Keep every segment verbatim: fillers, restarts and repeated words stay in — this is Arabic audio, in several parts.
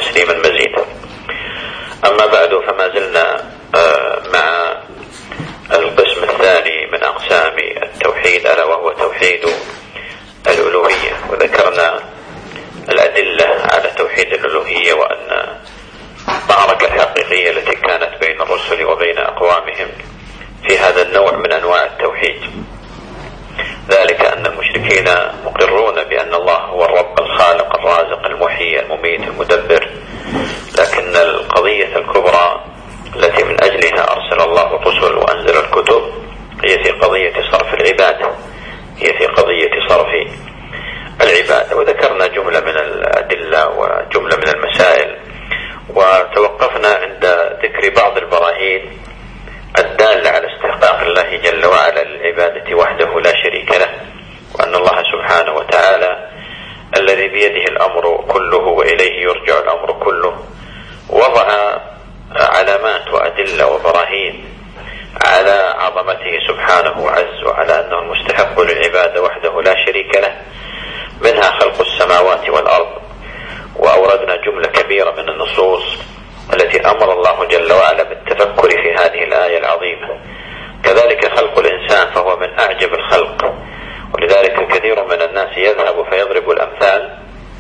تسليما مزيدا. أما بعد، فما زلنا مع القسم الثاني من أقسام التوحيد، ألا وهو توحيد الألوهية. وذكرنا الأدلة على توحيد الألوهية، وأن المعركة الحقيقية التي كانت بين الرسل وبين أقوامهم في هذا النوع من أنواع التوحيد، ذلك أن المشركين مقرون بأن الله هو الرب الخالق الرازق المحيي المميت المدبر، لكن القضية الكبرى التي من أجلها أرسل الله الرسل وأنزل الكتب هي في قضية صرف العبادة، هي في قضية صرف العبادة. وذكرنا جملة من الأدلة وجملة من المسائل، وتوقفنا عند ذكر بعض البراهين الدالة على استحقاق الله جل وعلا للعبادة وحده لا شريك له، وأن الله سبحانه وتعالى الذي بيده الأمر كله وإليه يرجع الأمر كله، وضع علامات وأدلة وبراهين على عظمته سبحانه وعز، وعلى أنه المستحق للعبادة وحده لا شريك له، منها خلق السماوات والأرض. وأوردنا جملة كبيرة من النصوص التي أمر الله جل وعلا بالتفكر في هذه الآية العظيمة. كذلك خلق الإنسان فهو من أعجب الخلق، ولذلك كثير من الناس يذهب فيضرب الأمثال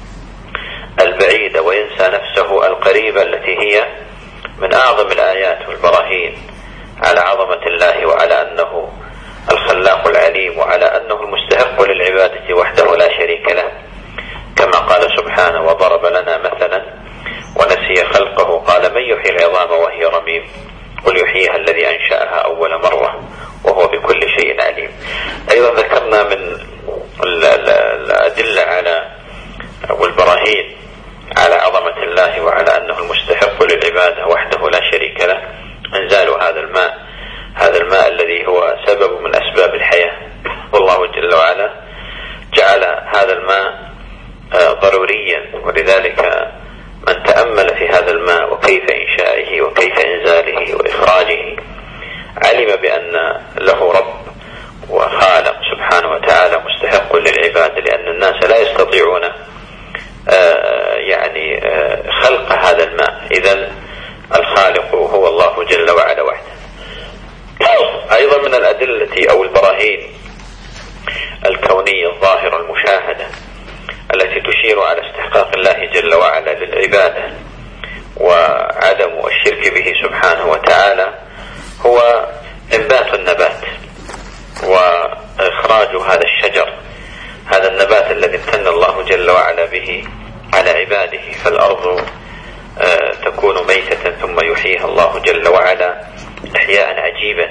البعيدة وينسى نفسه القريبة التي هي من أعظم الآيات والبراهين على عظمة الله، وعلى أنه الخلاق العليم، وعلى أنه المستحق للعبادة وحده لا شريك له، كما قال سبحانه: وضرب لنا مثلا ونسي خلقه قال من يحيي العظام وهي رميم قل يحييها الذي أنشأها أول مرة وهو بكل شيء عليم. أيضا ذكرنا من الأدلة على والبراهين على عظمة الله وعلى أنه المستحق للعبادة وحده لا شريك له إنزال هذا الماء، هذا الماء الذي هو سبب من أسباب الحياة، والله جل وعلا جعل هذا الماء ضروريا. ولذلك من تأمل في هذا الماء وكيف إنشائه وكيف إنزاله وإخراجه علم بأن له رب وخالق سبحانه وتعالى مستحق للعبادة، لأن الناس لا يستطيعون يعني خلق هذا الماء. إذن الخالق هو الله جل وعلا وحده. أيضا من الأدلة أو البراهين الكونية الظاهرة المشاهدة التي تشير على استحقاق الله جل وعلا للعبادة وعدم الشرك به سبحانه وتعالى هو إنبات النبات وإخراج هذا الشجر، هذا النبات الذي امتن الله جل وعلا به على عباده. فالأرض تكون ميتة ثم يحييها الله جل وعلا إحياء عجيبا.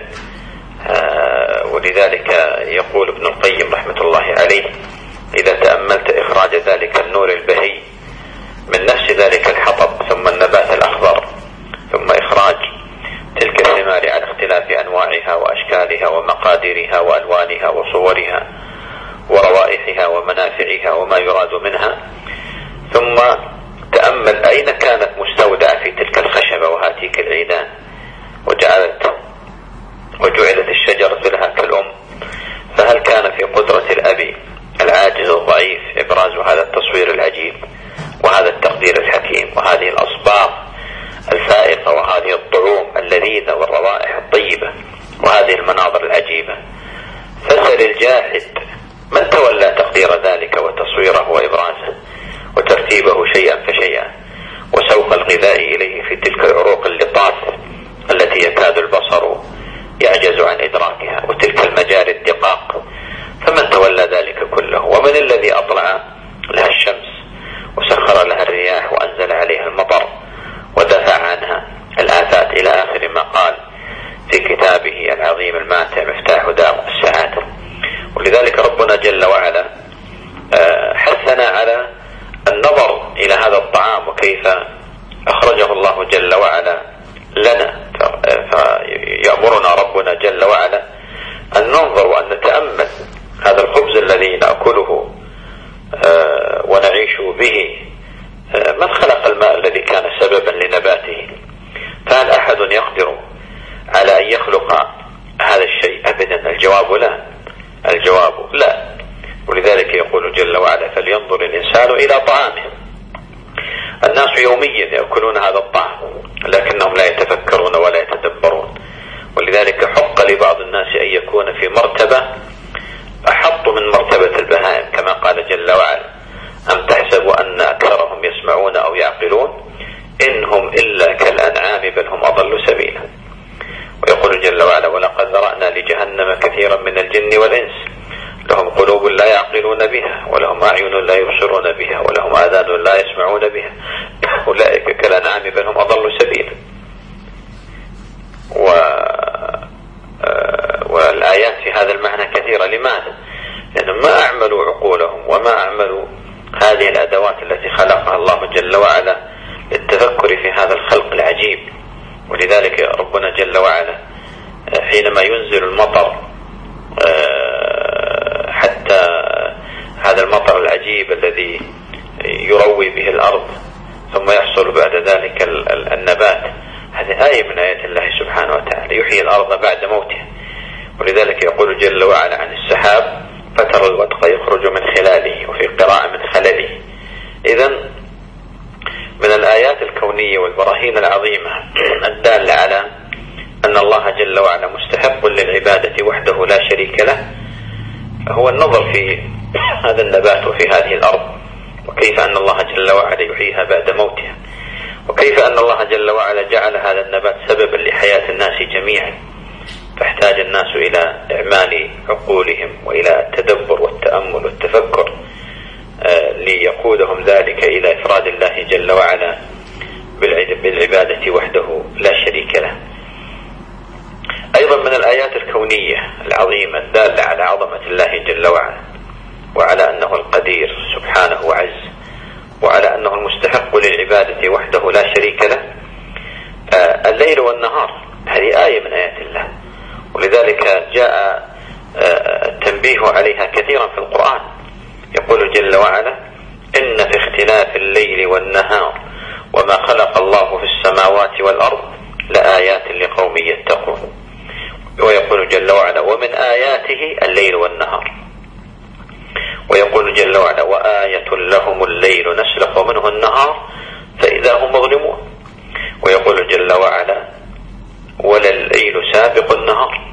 ولذلك يقول ابن القيم رحمة الله عليه: إذا تأملت إخراج ذلك النور البهي من نفس ذلك الحطب ثم النبات الأخضر، ثم إخراج تلك الثمار على اختلاف أنواعها وأشكالها ومقاديرها وألوانها وصورها وروائحها ومنافعها وما يراد منها، ثم تأمل أين كانت مستودعة في تلك الخشبة وهاتيك العيدان، وجعلت وجعلت الشجرة لها كالأم، فهل كان في قدرة الأب العاجز الضعيف إبراز هذا التصوير العجيب وهذا التقدير الحكيم وهذه الأصباغ الفائقة وهذه الطعوم اللذيذة والروائح الطيبة وهذه المناظر العجيبة؟ فسل الجاحد من تولى تقدير ذلك وتصويره وإبرازه وترتيبه شيئا فشيئا وسوق الغذاء إليه في تلك العروق اللطاف التي يكاد البصر يعجز عن إدراكها، وتلك المجاري الدقاق، فمن تولى ذلك كله؟ ومن الذي أطلع لها الشمس وسخر لها الرياح وأنزل عليها المطر ودفع عنها الآفات إلى آخر ما قال في كتابه العظيم الماتع مفتاح دار السعادة. ولذلك ربنا جل وعلا حثنا على النظر إلى هذا الطعام وكيف أخرجه الله جل وعلا لنا، فيأمرنا ربنا جل وعلا أن ننظر وأن نتأمل هذا الخبز الذي نأكله ونعيش به. من خلق الماء الذي كان سببا لنباته؟ فهل أحد يقدر على أن يخلق هذا الشيء؟ أبدا. الجواب لا، الجواب لا. ولذلك يقول جل وعلا: فلينظر الإنسان إلى طعامه. الناس يوميا يأكلون هذا الطعام لكنهم لا يتفكرون ولا يتدبرون. ولذلك حق لبعض الناس أن يكون في مرتبة أحط من مرتبة البهائم، كما قال جل وعلا: أم تحسبوا أن أكثرهم يسمعون أو يعقلون إنهم إلا كالأنعام بل هم أضل سبيلا. ويقول جل وعلا: ولقد ذرأنا لجهنم كثيرا من الجن والإنس لهم قلوب لا يعقلون بها ولهم أعين لا يبصرون بها ولهم آذان لا يسمعون بها أولئك كالأنعام بل هم أضل سبيلا. و... والآيات في هذا المعنى كثيرة. لماذا؟ لأنهم ما أعملوا عقولهم وما أعملوا هذه الأدوات التي خلقها الله جل وعلا للتفكر في هذا الخلق العجيب. ولذلك ربنا جل وعلا حينما ينزل المطر حتى هذا المطر العجيب الذي يروي به الأرض ثم يحصل بعد ذلك النبات، هذه آية من آيات الله سبحانه وتعالى، يحيي الأرض بعد موتها. ولذلك يقول جل وعلا عن السحاب: فترى الودق يخرج من خلاله، وفي قراءة من خلله. إذن من الآيات الكونية والبراهين العظيمة الدالة على أن الله جل وعلا مستحق للعبادة وحده لا شريك له هو النظر في هذا النبات وفي هذه الأرض، وكيف أن الله جل وعلا يحييها بعد موتها، وكيف أن الله جل وعلا جعل هذا النبات سببا لحياة الناس جميعا، فاحتاج الناس إلى إعمال عقولهم وإلى التدبر والتأمل والتفكر ليقودهم ذلك إلى إفراد الله جل وعلا بالعبادة وحده لا شريك له. أيضا من الآيات الكونية العظيمة الدالة على عظمة الله جل وعلا وعلى أنه القدير سبحانه وعز وعلى أنه المستحق للعبادة وحده لا شريك له الليل والنهار، هذه آية من آيات الله. ولذلك جاء التنبيه عليها كثيرا في القرآن. يقول جل وعلا: إن في اختلاف الليل والنهار وما خلق الله في السماوات والأرض لآيات لقوم يتقون. ويقول جل وعلا: ومن آياته الليل والنهار. ويقول جل وعلا: وآية لهم الليل نسلخ منه النهار فإذا هم مظلمون. ويقول جل وعلا: ولا الليل سابق النهار.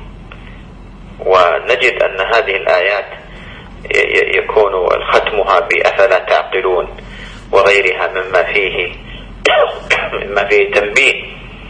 ونجد أن هذه الآيات يكون ختمها بأفلا تعقلون وغيرها مما فيه مما فيه تنبيه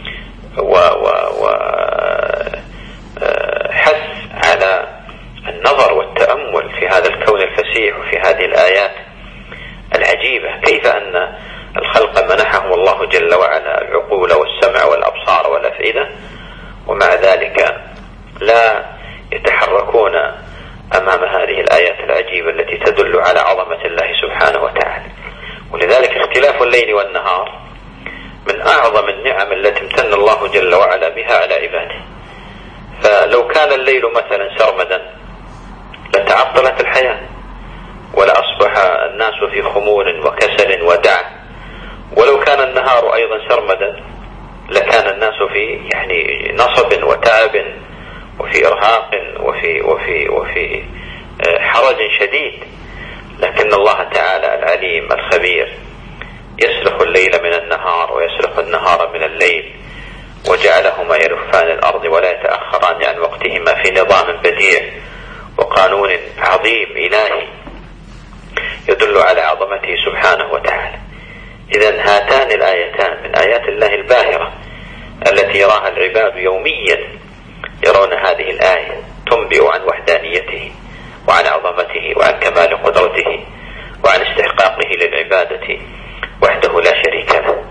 وحث على النظر والتأمل في هذا الكون الفسيح وفي هذه الآيات العجيبة، كيف أن الخلق منحهم الله جل وعلا العقول والسمع والأبصار والأفئدة، ومع ذلك لا يتحركون أمام هذه الآيات العجيبة التي تدل على عظمة الله سبحانه وتعالى. ولذلك اختلاف الليل والنهار من أعظم النعم التي امتن الله جل وعلا بها على عباده. فلو كان الليل مثلا سرمدا لتعطلت الحياة ولأصبح الناس في خمول وكسل ودع، ولو كان النهار أيضا سرمدا لكان الناس في يعني نصب وتعب وفي إرهاق وفي وفي وفي حرج شديد. لكن الله تعالى العليم الخبير يسلخ الليل من النهار ويسلخ النهار من الليل، وجعلهما يلفان الأرض ولا يتأخران عن وقتهما في نظام بديع وقانون عظيم إلهي يدل على عظمته سبحانه وتعالى. إذن هاتان الآيتان من آيات الله الباهرة التي يراها العباد يوميا، يرون هذه الآية تنبئ عن وحدانيته وعن عظمته وعن كمال قدرته وعن استحقاقه للعبادة وحده لا شريك له.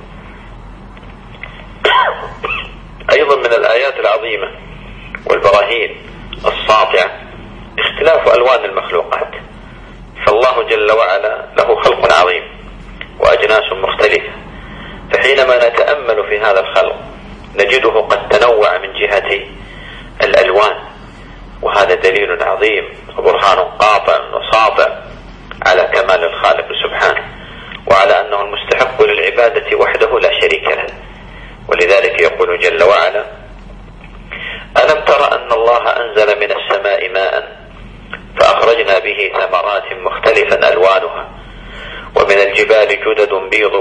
أيضا من الآيات العظيمة والبراهين الساطعة اختلاف ألوان المخلوقات، فالله جل وعلا له خلق عظيم وأجناس مختلفة، فحينما نتأمل في هذا الخلق نجده قد تنوع من جهة الألوان، وهذا دليل عظيم وبرهان قاطع وساطع على كمال الخالق سبحانه وعلى أنه المستحق للعبادة وحده لا شريك له. ولذلك يقول جل وعلا: ألم تر أن الله أنزل من السماء ماء فأخرجنا به ثمرات مختلفا ألوانها ومن الجبال جدد بيض وحمر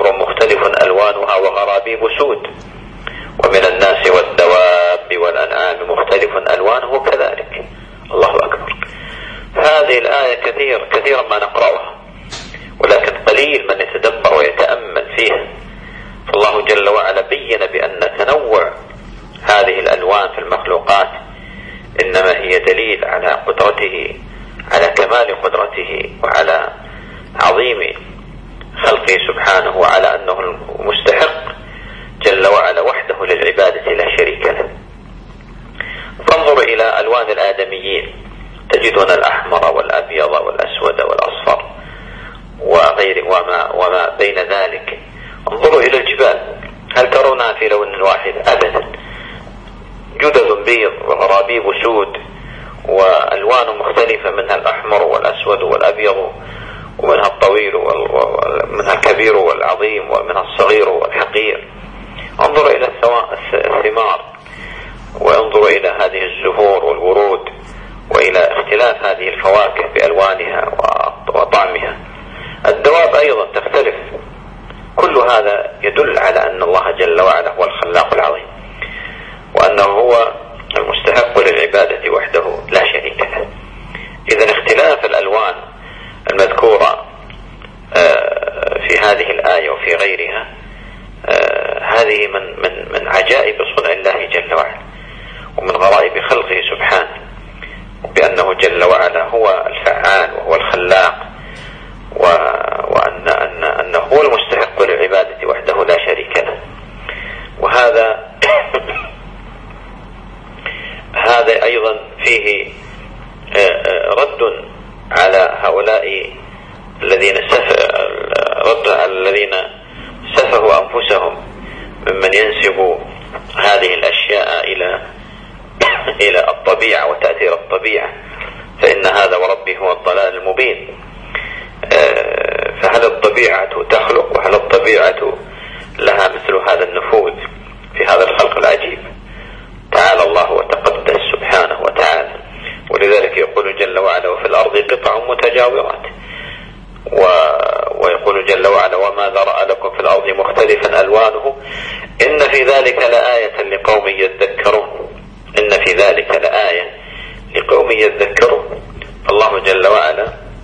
حمر مختلف ألوانها وغرابيب سود، ومن الناس والدواب والأنعام مختلف ألوانه كذلك. الله أكبر. هذه الآية كثير كثيرا ما نقرأها، ولكن قليل من يتدبر ويتأمل فيها. فالله جل وعلا بين بأن تنوع هذه الألوان في المخلوقات إنما هي دليل على قدرته، على كمال قدرته، وعلى عظيم خلقه سبحانه، وعلى أنه المستحق جل وعلا وحده للعبادة لا شريك له. فانظر إلى ألوان الآدميين، تجدون الأحمر والأبيض والأسود والأصفر وغير وما, وما بين ذلك. انظروا إلى الجبال، هل ترونها في لون واحد؟ أبدا، جدد بيض وغرابيب سود وألوان مختلفة، منها الأحمر والأسود والأبيض، ومنها الطويل ومنها الكبير والعظيم، ومنها الصغير والحقير. انظروا إلى الثمار، وانظروا إلى هذه الزهور والورود، وإلى اختلاف هذه الفواكه بألوانها وطعمها. الدواب أيضا تختلف. كل هذا يدل على أن الله جل وعلا هو الخلاق العظيم، وأنه هو المستحق للعبادة وحده لا شريك له. إذن اختلاف الألوان المذكورة في هذه الآية وفي غيرها هذه من من من عجائب صنع الله جل وعلا، ومن غرائب خلقه سبحانه، بأنه جل وعلا هو الفعال وهو الخلاق، وأن أن أنه هو المستحق للعبادة وحده لا شريك له. وهذا هذا أيضا فيه رد على هؤلاء الذين رد على الذين سفهوا أنفسهم ممن ينسب هذه الأشياء إلى إلى الطبيعة وتأثير الطبيعة، فإن هذا وربي هو الضلال المبين. فهل الطبيعة تخلق، وهل الطبيعة لها مثل هذا النفوذ في هذا الخلق العجيب؟ تعالى الله وتقدس سبحانه وتعالى. ولذلك يقول جل وعلا: وفي الأرض قطع متجاورات. و... ويقول جل وعلا: وما ذرأ لكم في الأرض مختلفا ألوانه إن في ذلك لآية لقوم يذكرون. إن في ذلك لآية لقوم يذكرون. الله جل وعلا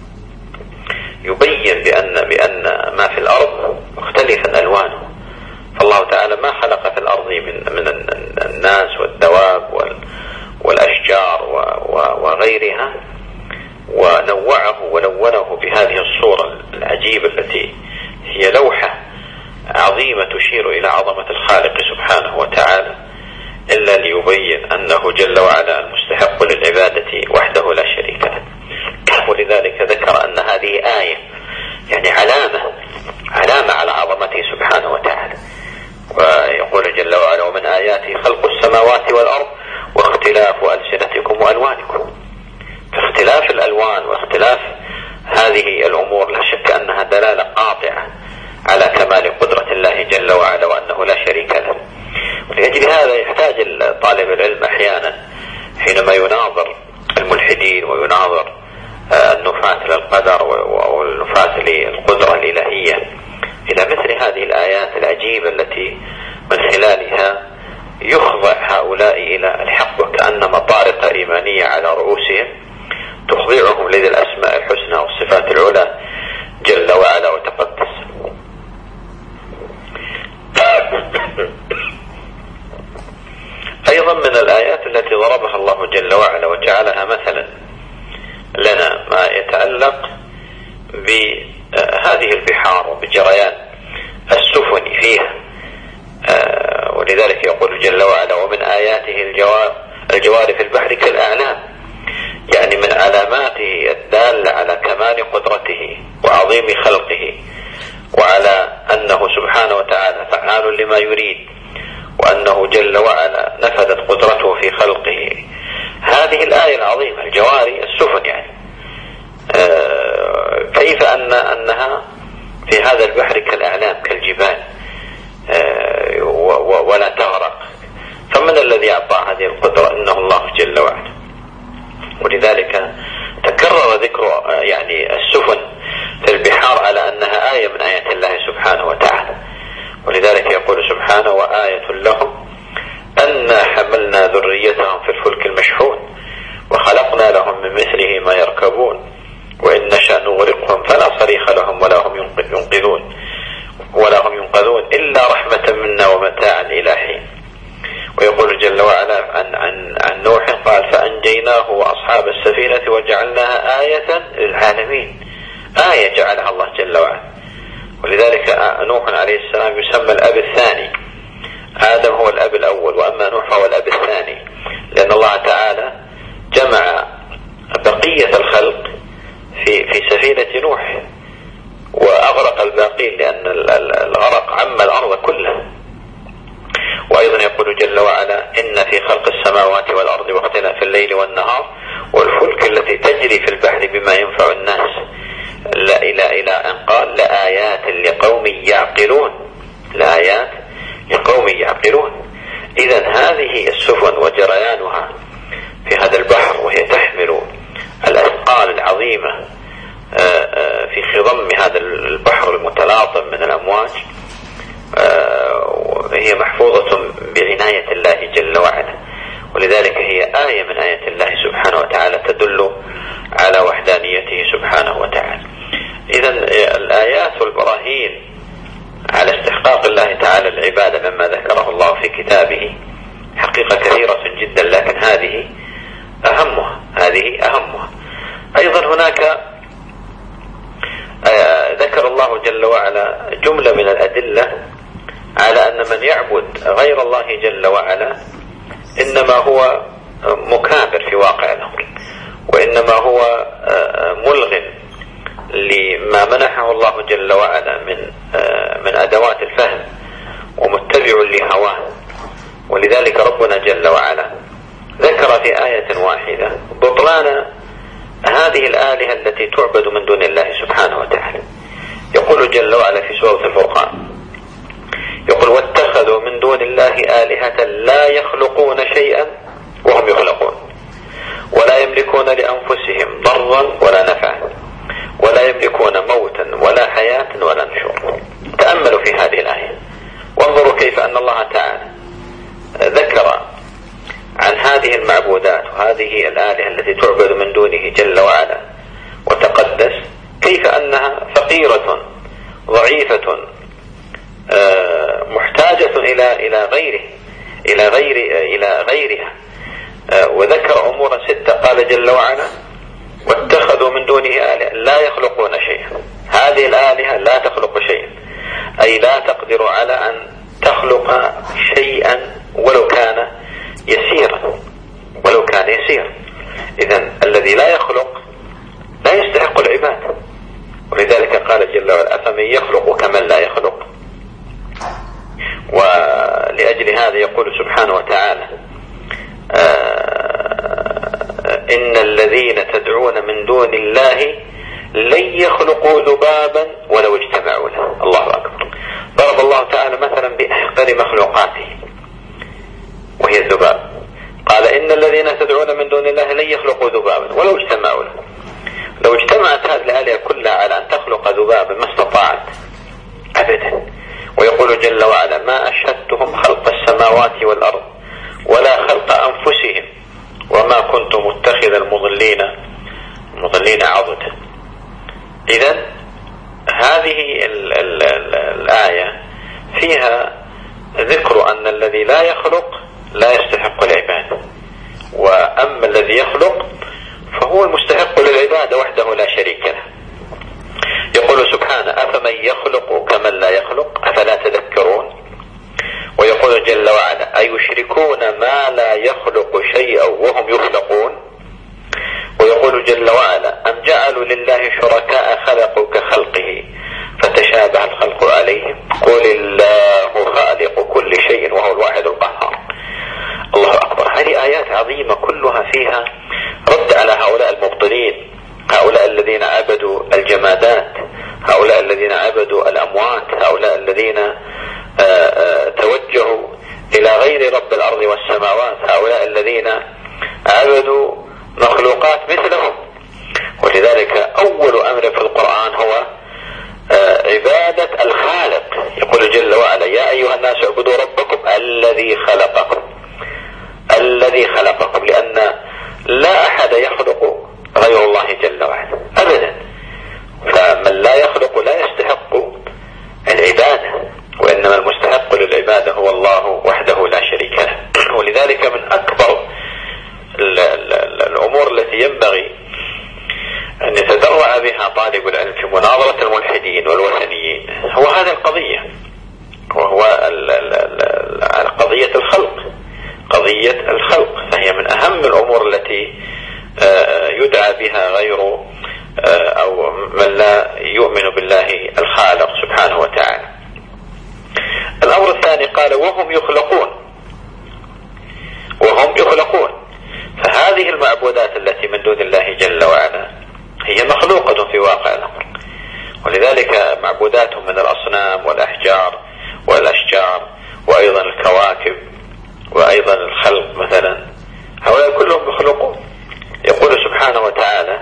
يبين بأن بأن ما في الأرض مختلفا ألوانه. فالله تعالى ما خلق في الأرض من من الناس والدواب والأشجار وغيرها ونوعه ولونه بهذه الصورة العجيبة التي هي لوحة عظيمة تشير إلى عظمة الخالق سبحانه وتعالى، إلا ليبين أنه جل وعلا المستحق للعبادة وحده لا شريك له. ولذلك ذكر أن هذه آية، يعني علامة علامة على عظمته سبحانه وتعالى. ويقول جل وعلا: ومن آياته خلق السماوات والأرض واختلاف ألسنتكم وألوانكم. فاختلاف الألوان واختلاف هذه الأمور لا شك أنها دلالة قاطعة على كمال قدرة الله جل وعلا وأنه لا شريك له. ولأجل هذا يحتاج طالب العلم أحيانا حينما يناظر الملحدين ويناظر النفاة للقدر والنفاة للقدرة الإلهية إلى مثل هذه الآيات العجيبة التي من خلالها يخضع هؤلاء إلى الحق، وكأن مطارق إيمانية على رؤوسهم تخضعهم لذي الأسماء الحسنى والصفات العلى جل وعلا وتقدس. أيضا من الآيات التي ضربها الله جل وعلا وجعلها مثلا لنا ما يتعلق بهذه البحار وبجريان السفن فيها. ولذلك يقول جل وعلا: ومن آياته الجوار الجوار في البحر كالأعلام، يعني من علاماته الدالة على كمال قدرته وعظيم خلقه، وعلى أنه سبحانه وتعالى فعال لما يريد، وأنه جل وعلا نفذت قدرته في خلقه. هذه الآية العظيمة الجواري السفن، يعني آه كيف أن أنها في هذا البحر كالأعلام كالجبال آه ولا تغرق. فمن الذي أعطى هذه القدرة؟ إنه الله جل وعلا. ولذلك تكرر ذكر يعني السفن في البحار على أنها آية من آيات الله سبحانه وتعالى. سبحانه وآية لهم أنا حملنا ذريتهم في الفلك المشحون وخلقنا لهم من مثله ما يركبون وإن نشأ نغرقهم فلا صريخ لهم ولا هم ينقذون ولا هم ينقذون إلا رحمة منا ومتاعا إلى حين. ويقول جل وعلا عن, عن, عن نوح قال فأنجيناه وأصحاب السفينة وجعلناها آية للعالمين. آية جعلها الله جل وعلا. ولذلك نوح عليه السلام يسمى الأب الثاني. آدم هو الأب الأول وأما نوح هو الأب الثاني، لأن الله تعالى جمع بقية الخلق في في سفينة نوح وأغرق الباقين، لأن الغرق عم الأرض كلها. وأيضا يقول جل وعلا إن في خلق السماوات والأرض واختلاف الليل والنهار والفلك التي تجري في البحر بما ينفع الناس لا إلى إلى أن قال لآيات لقوم يعقلون. لآيات لقوم يعقلون. إذن هذه السفن وجريانها في هذا البحر وهي تحمل الأثقال العظيمة في خضم هذا البحر المتلاطم من الأمواج هي محفوظة بعناية الله جل وعلا. ولذلك هي آية من آيات الله سبحانه وتعالى تدل على وحدانيته سبحانه وتعالى. إذن الآيات والبراهين على استحقاق الله تعالى العبادة مما ذكره الله في كتابه حقيقة كثيرة جدا، لكن هذه أهمها. هذه أهمها. أيضا هناك ذكر الله جل وعلا جملة من الأدلة على أن من يعبد غير الله جل وعلا إنما هو مكابر في واقع الأمر، وإنما هو ملغ لما منحه الله جل وعلا من من أدوات الفهم ومتبع لهواه. ولذلك ربنا جل وعلا ذكر في آية واحدة بطلان هذه الآلهة التي تعبد من دون الله سبحانه وتعالى. يقول جل وعلا في سورة الفرقان يقول واتخذوا من دون الله آلهة لا يخلقون شيئا وهم يخلقون ولا يملكون لأنفسهم ضرا ولا نفعا ولا يملكون موتا ولا حياة ولا نشور. تأملوا في هذه الآية وانظروا كيف أن الله تعالى ذكر عن هذه المعبودات وهذه الآلهة التي تعبد من دونه جل وعلا وتقدس كيف أنها فقيرة ضعيفة محتاجة إلى إلى غيره إلى غير إلى غيرها. وذكر أمورا ستة قال جل وعلا واتخذوا من دونه آلهة لا يخلقون شيئا. هذه الآلهة لا تخلق شيئا، أي لا تقدر على أن تخلق شيئا ولو كان يسيرا ولو كان يسيرا. إذن الذي لا يخلق لا يستحق العبادة. ولذلك قال جل وعلا أفمن يخلق كمن لا يخلق. ولأجل هذا يقول سبحانه وتعالى إن الذين تدعون من دون الله لن يخلقوا ذبابا ولو اجتمعوا له. الله أكبر. ضرب الله تعالى مثلا بأحقر مخلوقاته وهي الذباب. قال إن الذين تدعون من دون الله لن يخلقوا ذبابا ولو اجتمعوا له. لو اجتمعت هذه الآلهة كلها على أن تخلق ذبابا ما استطاعت أبدا. ويقول جل وعلا ما أشهدتهم خلق السماوات والأرض ولا خلق أنفسهم وما كنت متخذ المضلين مضلين عضدا. إذن هذه ال ال ال الآية فيها ذكر أن الذي لا يخلق لا يستحق العبادة، وأما الذي يخلق فهو المستحق للعبادة وحده لا شريك له. يقول سبحانه أفمن يخلق كمن لا يخلق أفلا تذكرون. ويقول جل وعلا أيشركون ما لا يخلق شيئا وهم يخلقون. ويقول جل وعلا أم جعلوا لله شركاء خلقوا كخلقه فتشابه الخلق عليهم قل الله خالق كل شيء وهو الواحد القهار. الله أكبر. هذه آيات عظيمة كلها فيها رد على هؤلاء المبطلين، هؤلاء الذين عبدوا الجمادات، هؤلاء الذين عبدوا الأموات، هؤلاء الذين آآ آآ توجهوا إلى غير رب الأرض والسماوات، هؤلاء الذين عبدوا مخلوقات مثلهم. ولذلك أول أمر في القرآن هو عبادة الخالق. يقول جل وعلا يا أيها الناس اعبدوا ربكم الذي خلقكم، الذي خلقكم، لأن لا أحد يخلق غير الله جل وعلا أبدا. فمن لا يخلق لا يستحق العبادة، وإنما المستحق للعبادة هو الله وحده لا شريك له. ولذلك من أكبر الأمور التي ينبغي أن يتدرع بها طالب العلم في مناظرة الملحدين والوثنيين هو هذه القضية، وهو قضية الخلق، قضية الخلق، فهي من أهم الأمور التي يدعى بها غير أو من لا يؤمن بالله الخالق سبحانه وتعالى. الأمر الثاني قال وهم يخلقون، وهم يخلقون، فهذه المعبودات التي من دون الله جل وعلا هي مخلوقة في واقع الأمر، ولذلك معبوداتهم من الأصنام والأحجار والأشجار وأيضا الكواكب وأيضا الخلق مثلا، هؤلاء كلهم مخلوقون. يقول سبحانه وتعالى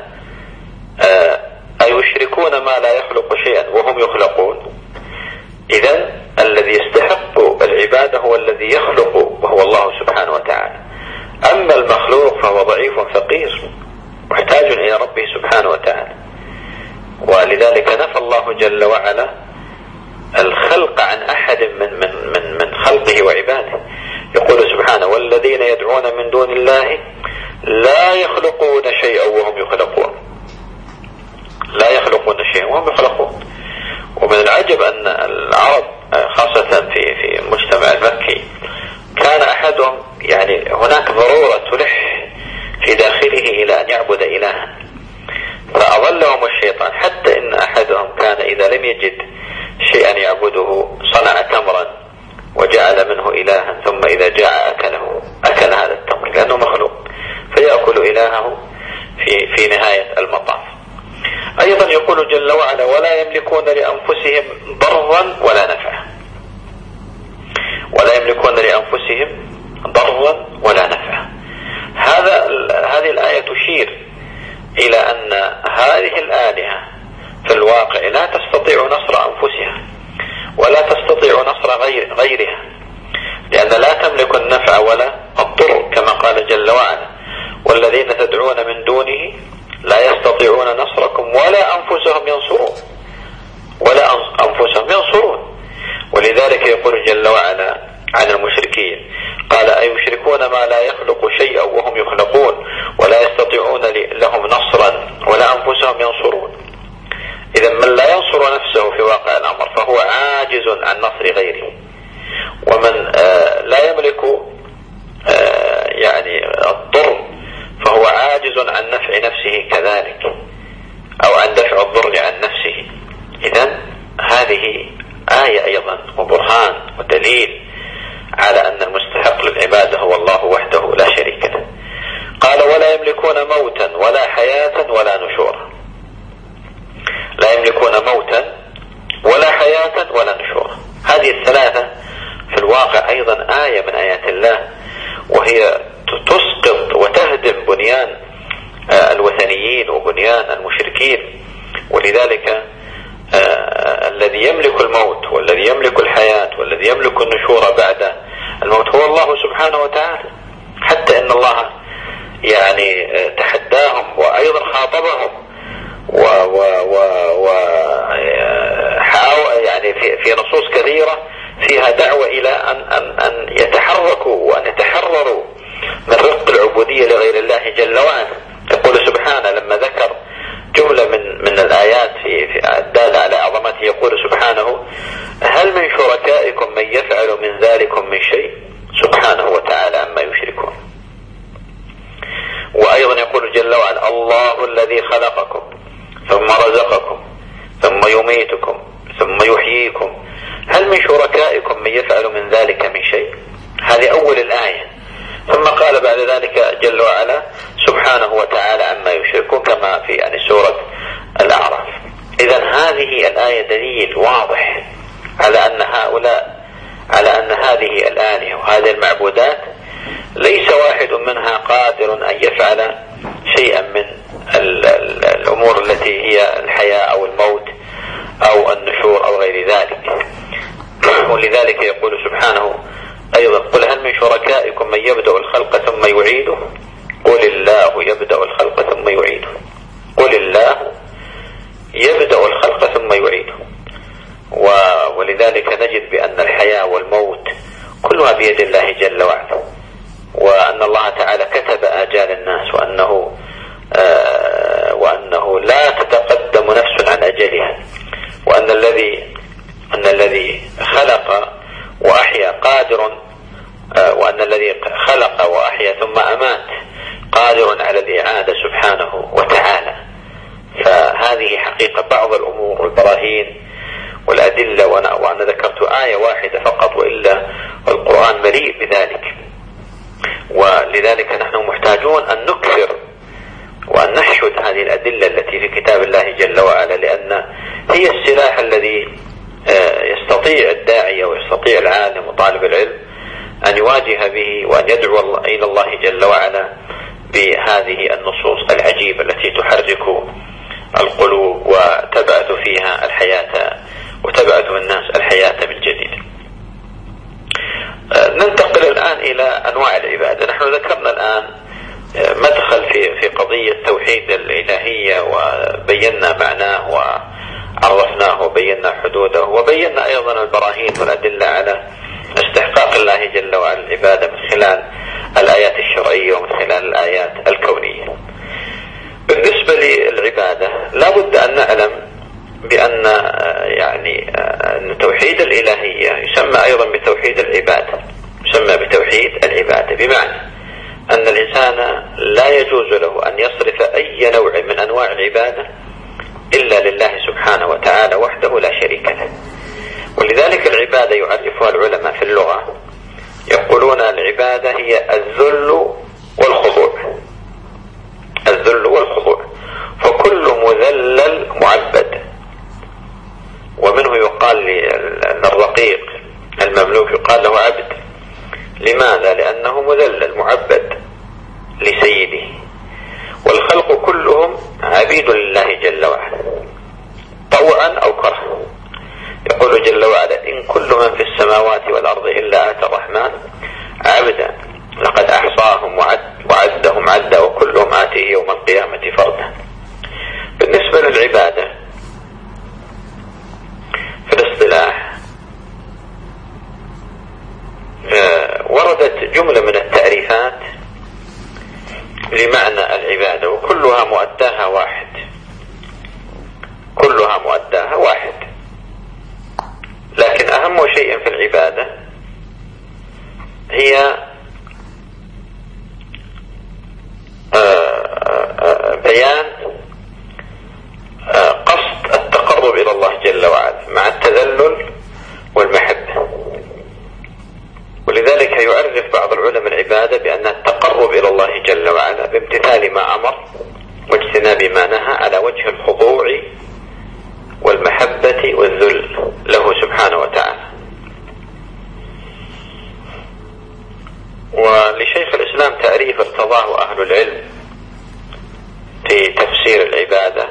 أيشركون ما لا يخلق شيئا وهم يخلقون. إذن الذي يستحق العبادة هو الذي يخلق وهو الله سبحانه وتعالى، أما المخلوق فهو ضعيف فقير محتاج إلى ربه سبحانه وتعالى. ولذلك نفى الله جل وعلا الخلق عن أحد من, من, من, من خلقه وعباده. يقول سبحانه والذين يدعون من دون الله لا يخلقون شيئا وهم يخلقون، لا يخلقون شيئا وهم يخلقون. ومن العجب أن العرب خاصة في في المجتمع المكي كان أحدهم يعني هناك ضرورة تلح في داخله إلى أن يعبد إلها، فأضلهم الشيطان حتى إن أحدهم كان إذا لم يجد شيئا يعبده صنع تمرا وجعل منه إلها، ثم إذا جاء أكله أكل هذا التمر لأنه مخلوق، فيأكل إلهه في في نهاية المطاف. أيضا يقول جل وعلا ولا يملكون لأنفسهم ضرا ولا نفعا، ولا يملكون لأنفسهم ضرا ولا نفعا. هذا هذه الآية تشير إلى أن هذه الآلهة في الواقع لا تستطيع نصر أنفسها ولا تستطيع نصر غير غيرها، لأن لا تملك النفع ولا الضر، كما قال جل وعلا والذين تدعون من دونه لا يستطيعون نصركم ولا أنفسهم ينصرون، ولا أنفسهم ينصرون. ولذلك يقول جل وعلا عن المشركين قال أيشركون ما لا يخلق شيئا وهم يخلقون ولا يستطيعون لهم نصرا ولا أنفسهم ينصرون. إذا من لا ينصر نفسه في واقع الأمر فهو عاجز عن نصر غيره، ومن آه لا يملك آه يعني الضر فهو عاجز عن نفع نفسه كذلك، أو عن دفع الضر عن نفسه. إذن هذه آية أيضا وبرهان ودليل على أن المستحق للعبادة هو الله وحده لا شريك له. قال ولا يملكون موتا ولا حياة ولا نشورا، لا يملكون موتا ولا حياة ولا نشورا. هذه الثلاثة في الواقع أيضا آية من آيات الله، وهي تسقط وتهدم بنيان الوثنيين وبنيان المشركين. ولذلك آه الذي يملك الموت والذي يملك الحياة والذي يملك النشور بعد الموت هو الله سبحانه وتعالى، حتى إن الله يعني تحداهم وأيضا خاطبهم و و و و يعني في في نصوص كثيرة فيها دعوة إلى أن أن أن يتحركوا وأن يتحرروا من رق العبودية لغير الله جل وعلا. يقول سبحانه لما ذكر جملة من من الآيات في في الدالة على عظمته يقول سبحانه هل من شركائكم من يفعل من ذلكم من شيء سبحانه وتعالى عما يشركون. وأيضا يقول جل وعلا الله الذي خلقكم ثم رزقكم ثم يميتكم ثم يحييكم هل من شركائكم من يفعل من ذلك من شيء. هذه أول الآية. ثم قال بعد ذلك جل وعلا سبحانه وتعالى عما يشركون كما في يعني سورة الأعراف. إذن هذه الآية دليل واضح على أن هؤلاء على أن هذه الآلهة وهذه المعبودات ليس واحد منها قادر أن يفعل شيئا من ال ال الأمور التي هي الحياة أو الموت أو النشور أو غير ذلك. ولذلك يقول سبحانه أيضا: قل هل من شركائكم من يبدأ الخلق ثم يعيده قل الله يبدأ الخلق ثم يعيده. قل الله يبدأ الخلق ثم يعيده. ولذلك نجد بأن الحياة والموت كلها بيد الله جل وعلا، وأن الله تعالى كتب آجال الناس، وأنه آه وأنه لا تتقدم نفس عن أجلها، وأن الذي أن الذي خلق وأحيا قادر، آه وأن الذي خلق وأحيا ثم أمات قادر على الإعادة سبحانه وتعالى. فهذه حقيقة بعض الأمور والبراهين والأدلة، وأنا, وأنا ذكرت آية واحدة فقط، وإلا القرآن مليء بذلك. ولذلك نحن محتاجون أن نكثر وأن نحشد هذه الأدلة التي في كتاب الله جل وعلا، لأن هي السلاح الذي يستطيع الداعية ويستطيع العالم وطالب العلم أن يواجه به وأن يدعو إلى الله جل وعلا بهذه النصوص العجيبة التي تحرك القلوب وتبعث فيها الحياة وتبعث الناس الحياة من جديد. ننتقل الآن إلى أنواع العبادة. نحن ذكرنا الآن مدخل في في قضية توحيد الإلهية، وبينا معناه وعرفناه وبينا حدوده، وبينا أيضا البراهين والأدلة على استحقاق الله جل وعلا العبادة من خلال الآيات الشرعية ومن خلال الآيات الكونية. بالنسبة للعبادة لا بد أن نعلم بأن يعني أن توحيد الإلهية يسمى أيضا بتوحيد العبادة، يسمى بتوحيد العبادة، بمعنى أن الإنسان لا يجوز له أن يصرف أي نوع من أنواع العبادة إلا لله سبحانه وتعالى وحده لا شريك له. ولذلك العبادة يعرفها العلماء في اللغة، يقولون العبادة هي الذل والخضوع. الذل والخضوع، فكل مذلل معبد. ومنه يقال للرقيق المملوك يقال له عبد. لماذا؟ لأنه مذلل معبد لسيده. والخلق كلهم عبيد لله جل وعلا طوعا أو كرها. يقول جل وعلا: إن كل من في السماوات والأرض إلا آتى الرحمن عبدا لقد أحصاهم وعد وعدهم عدا وكلهم آتيه يوم القيامة فردا. بالنسبة للعبادة في الاصطلاح وردت جملة من التعريفات لمعنى العبادة، وكلها مؤداها واحد، كلها مؤداها واحد. لكن أهم شيء في العبادة هي بيان قصد التقرب إلى الله جل وعلا مع التذلل والمحبة. ولذلك يعرف بعض العلماء العبادة بأن التقرب إلى الله جل وعلا بامتثال ما أمر واجتناب ما نهى على وجه الخضوع والمحبة والذل له سبحانه وتعالى. ولشيخ الإسلام تعريف ارتضاه أهل العلم في تفسير العبادة،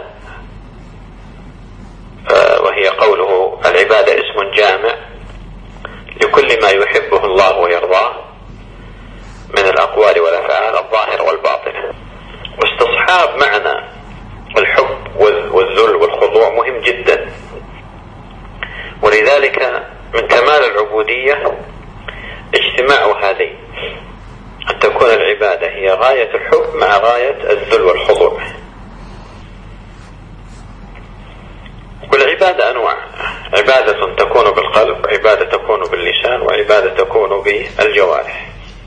وهي قوله: العبادة اسم جامع لكل ما يحبه الله ويرضاه من الأقوال والأفعال الظاهرة والباطنة. واستصحاب معنى الحب والذل والخضوع مهم جدا، ولذلك من كمال العبودية اجتماع هذين، أن تكون العبادة هي غاية الحب مع غاية الذل والخضوع. والعبادة أنواع: عبادة تكون بالقلب، وعبادة تكون باللسان، وعبادة تكون بالجوارح.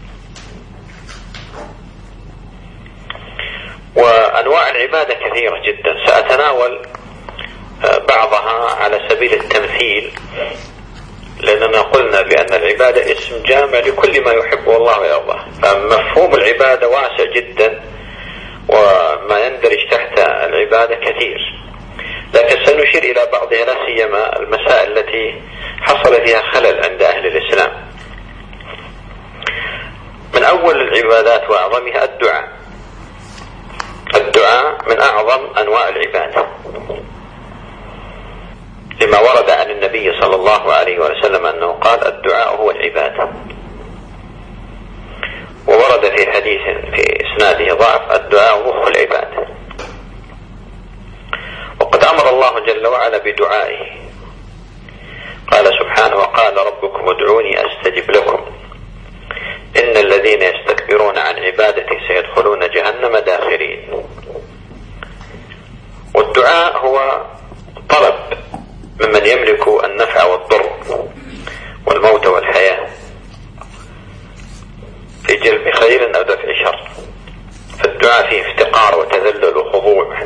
وأنواع العبادة كثيرة جدا، سأتناول بعضها على سبيل التمثيل، لأننا قلنا بأن العبادة اسم جامع لكل ما يحبه الله ويرضاه، فمفهوم العبادة واسع جدا، وما يندرج تحت العبادة كثير. لكن سنشير إلى بعضها، لا سيما المسائل التي حصل فيها خلل عند أهل الإسلام. من أول العبادات وأعظمها الدعاء. الدعاء من أعظم أنواع العبادة، لما ورد عن النبي صلى الله عليه وسلم أنه قال الدعاء هو العبادة. وورد في حديث في إسناده ضعف الدعاء مخ العبادة. وقد أمر الله جل وعلا بدعائه، قال سبحانه وقال ربكم ادعوني أستجب لكم إن الذين يستكبرون عن عبادتي سيدخلون جهنم داخرين. والدعاء هو طلب ممن يملك النفع والضر والموت والحياة في جلب خير أو دفع شر. فالدعاء فيه افتقار وتذلل وخضوع.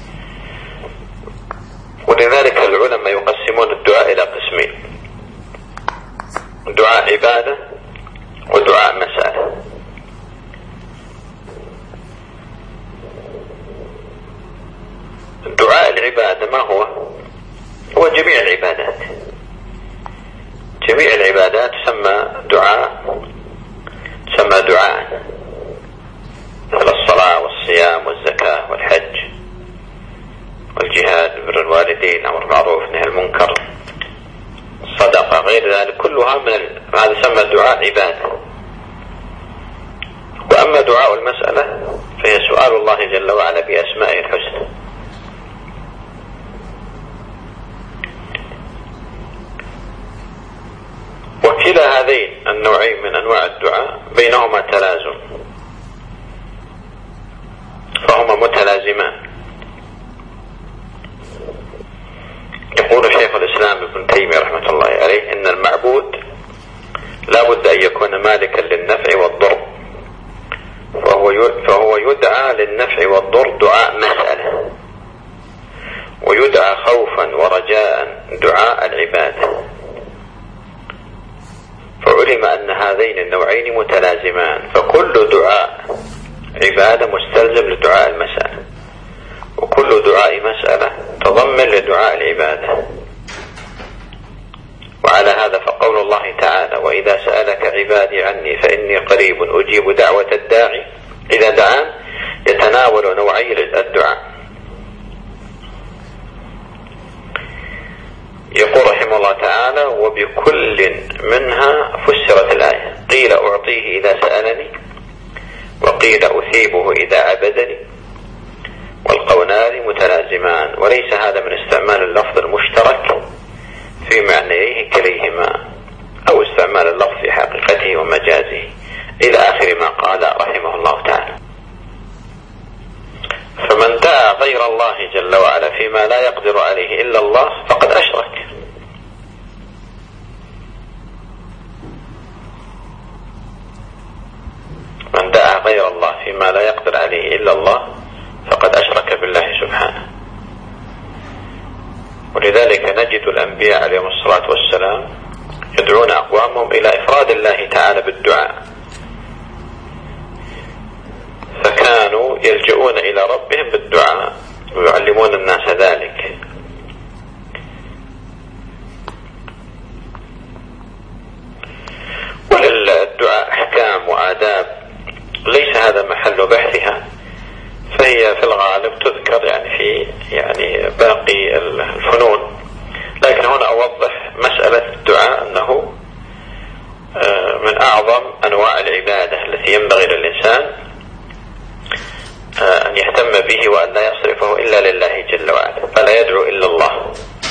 ولذلك العلماء يقسمون الدعاء إلى قسمين: دعاء عبادة ودعاء مسألة. دعاء العبادة ما هو؟ هو جميع العبادات. جميع العبادات تسمى دعاء تسمى دعاء مثل الصلاة والصيام والزكاة والحج والجهاد، بر الوالدين، أمر بالمعروف نهي عن المنكر، الصدقة، غير ذلك كلها من ال... هذا يسمى دعاء عبادة. وأما دعاء المسألة فهي سؤال الله جل وعلا بأسمائه الحسنى. وكلا هذين النوعين من أنواع الدعاء بينهما تلازم، فهما متلازمان. يقول شيخ الإسلام ابن تيمية رحمة الله عليه إن المعبود لا بد أن يكون مالكا للنفع والضر، فهو فهو يدعى للنفع والضر دعاء مسألة، ويدعى خوفا ورجاء دعاء العبادة. فعلم أن هذين النوعين متلازمان، فكل دعاء عبادة مستلزم لدعاء المسألة، وكل دعاء مسألة تضمن لدعاء العبادة. وعلى هذا فقول الله تعالى وإذا سألك عبادي عني فإني قريب أجيب دعوة الداعي إذا دعان يتناول نوعي الدعاء. يقول رحمه الله تعالى وبكل منها فسرت الآية، قيل أعطيه إذا سألني وقيل أثيبه إذا عبدني، والقولان متلازمان، وليس هذا من استعمال اللفظ المشترك في معنيه كليهما أو استعمال اللفظ في حقيقته ومجازه إلى آخر ما قال رحمه الله تعالى. فمن دعا غير الله جل وعلا فيما لا يقدر عليه إلا الله فقد أشرك. من دعا غير الله فيما لا يقدر عليه إلا الله فقد أشرك بالله سبحانه. ولذلك نجد الأنبياء عليهم الصلاة والسلام يدعون أقوامهم إلى إفراد الله تعالى بالدعاء، فكانوا يلجؤون إلى ربهم بالدعاء ويعلمون الناس ذلك. وللدعاء أحكام وآداب ليس هذا محل بحثها، فهي في الغالب تذكر يعني في يعني باقي الفنون. لكن هنا أوضح مسألة الدعاء أنه من أعظم أنواع العبادة التي ينبغي للإنسان أن يهتم به وأن لا يصرفه إلا لله جل وعلا، فلا يدعو إلا الله.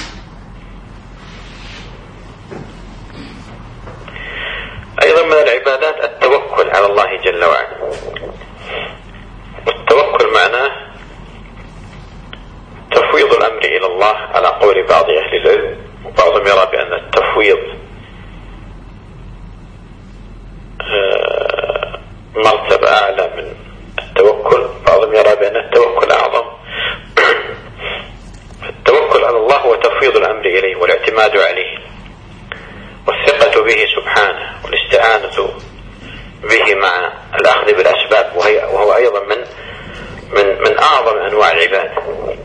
أيضا من العبادات التوكل على الله جل وعلا. والتوكل معناه تفويض الأمر إلى الله على قول بعض أهل العلم، وبعضهم يرى بأن التفويض مرتبة أعلى من التوكل، بعضهم يرى بأن التوكل أعظم. التوكل على الله هو تفويض الأمر إليه والاعتماد عليه والثقة به سبحانه والاستعانة به مع الأخذ بالأسباب، وهي وهو أيضا من من من أعظم أنواع العبادة.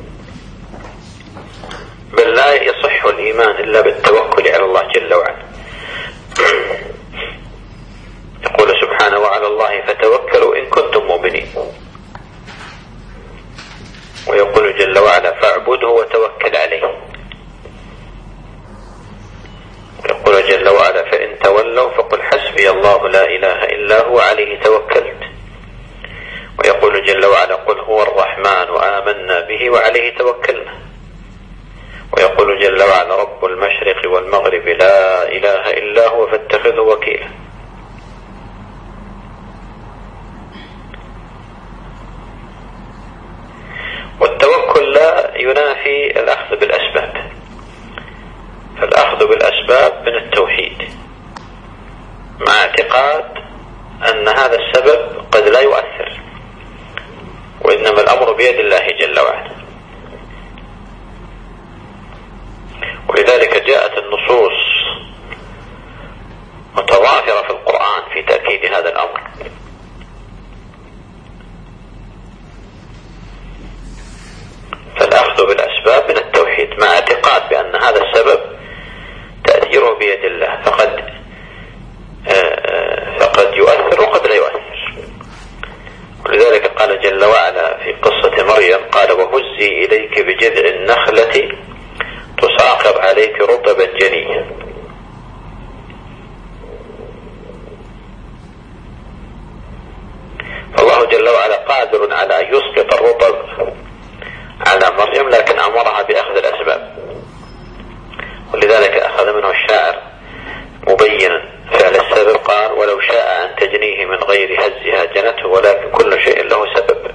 بل لا يصح الإيمان إلا بالتوكل على الله جل وعلا. يقول سبحانه وعلى الله فتوكلوا إن كنتم مؤمنين، ويقول جل وعلا فاعبده وتوكل عليه. لا إله إلا هو عليه توكلت. ويقول جل وعلا قل هو الرحمن وآمنا به وعليه توكلنا. ويقول جل وعلا رب المشرق والمغرب لا إله إلا هو فاتخذه وكيلا. والتوكل لا ينافي الأخذ بالأسباب، فالأخذ بالأسباب من التوحيد مع اعتقاد أن هذا السبب قد لا يؤثر، وإنما الأمر بيد الله جل وعلا. ولذلك جاءت النصوص متوافرة في القرآن في تأكيد هذا الأمر. فالأخذ بالأسباب من التوحيد مع اعتقاد بأن هذا السبب تأثيره بيد الله، فقد فقد يؤثر وقد لا يؤثر. ولذلك قال جل وعلا في قصة مريم قال وهزي إليك بجذع النخلة تساقط عليك رطبا جنيا. فالله جل وعلا قادر على أن يسقط الرطب على مريم، لكن أمرها بأخذ الأسباب. ولذلك أخذ منه الشاعر مبينا فعل السبب قال ولو شاء أن تجنيه من غير هزها جنته ولكن كل شيء له سبب.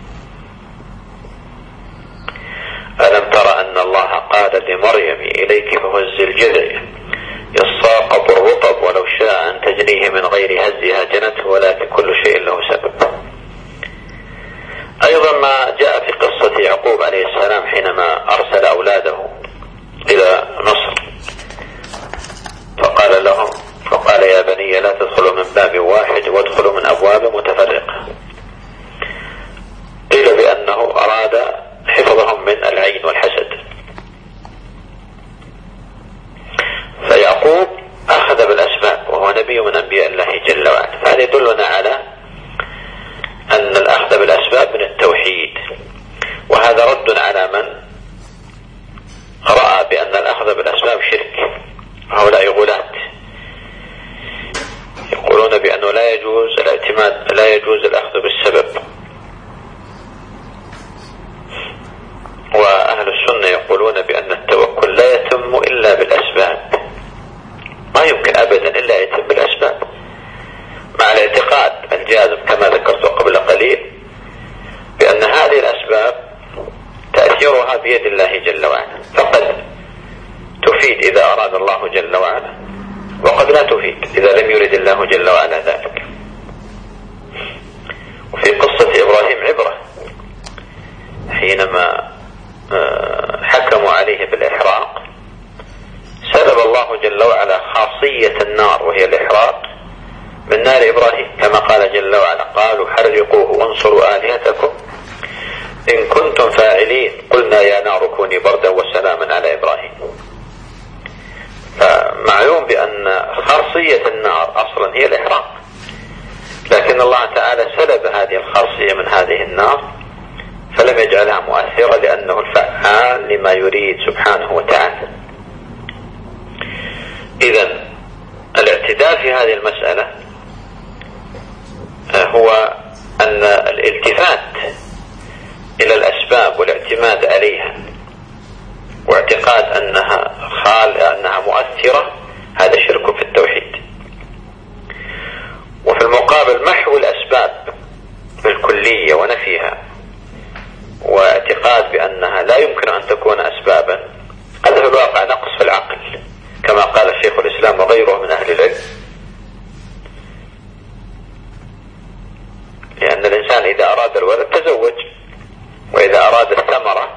ألم تر أن الله قال لمريم إليك فهز الجذع يساقط الرطب ولو شاء أن تجنيه من غير هزها جنته ولكن كل شيء له سبب. أيضا ما جاء في قصة يعقوب عليه السلام حينما أرسل أولاده إلى مصر فقال لهم فقال يا بني لا تدخلوا من باب واحد وادخلوا من أبواب متفرقة. قيل بأنه أراد حفظهم من العين والحسد. فيعقوب أخذ بالأسباب وهو نبي من أنبياء الله جل وعلا. فهذا يدلنا على أن الأخذ بالأسباب من التوحيد، وهذا رد على من رأى بأن الأخذ بالأسباب شرك. هؤلاء غلاة يقولون بأنه لا يجوز الاعتماد، لا يجوز الأخذ بالسبب. وأهل السنة يقولون بأن التوكل لا يتم إلا بالأسباب، ما يمكن أبدا إلا يتم بالأسباب، مع الاعتقاد الجازم كما ذكرت قبل قليل بأن هذه الأسباب تأثيرها بيد الله جل وعلا، فقد تفيد إذا أراد الله جل وعلا وقد لا تفيد إذا لم يرد الله جل وعلا ذلك. وفي قصة إبراهيم عبرة حينما حكموا عليه بالإحراق سلب الله جل وعلا خاصية النار وهي الإحراق من نار إبراهيم، كما قال جل وعلا قالوا حرقوه وانصروا آلهتكم إن كنتم فاعلين قلنا يا نار كوني بردا وسلاما على إبراهيم. فمعلوم بأن خاصية النار أصلا هي الإحراق، لكن الله تعالى سلب هذه الخاصية من هذه النار فلم يجعلها مؤثرة لأنه الفعال لما يريد سبحانه وتعالى. إذن الاعتداء في هذه المسألة هو أن الالتفات إلى الأسباب والاعتماد عليها واعتقاد أنها خال أنها مؤثرة هذا شرك في التوحيد. وفي المقابل محو الأسباب بالكلية ونفيها واعتقاد بأنها لا يمكن أن تكون أسبابا هذا في الواقع نقص في العقل، كما قال الشيخ الإسلام وغيره من أهل العلم. لأن الإنسان إذا أراد الولد تزوج، وإذا أراد الثمرة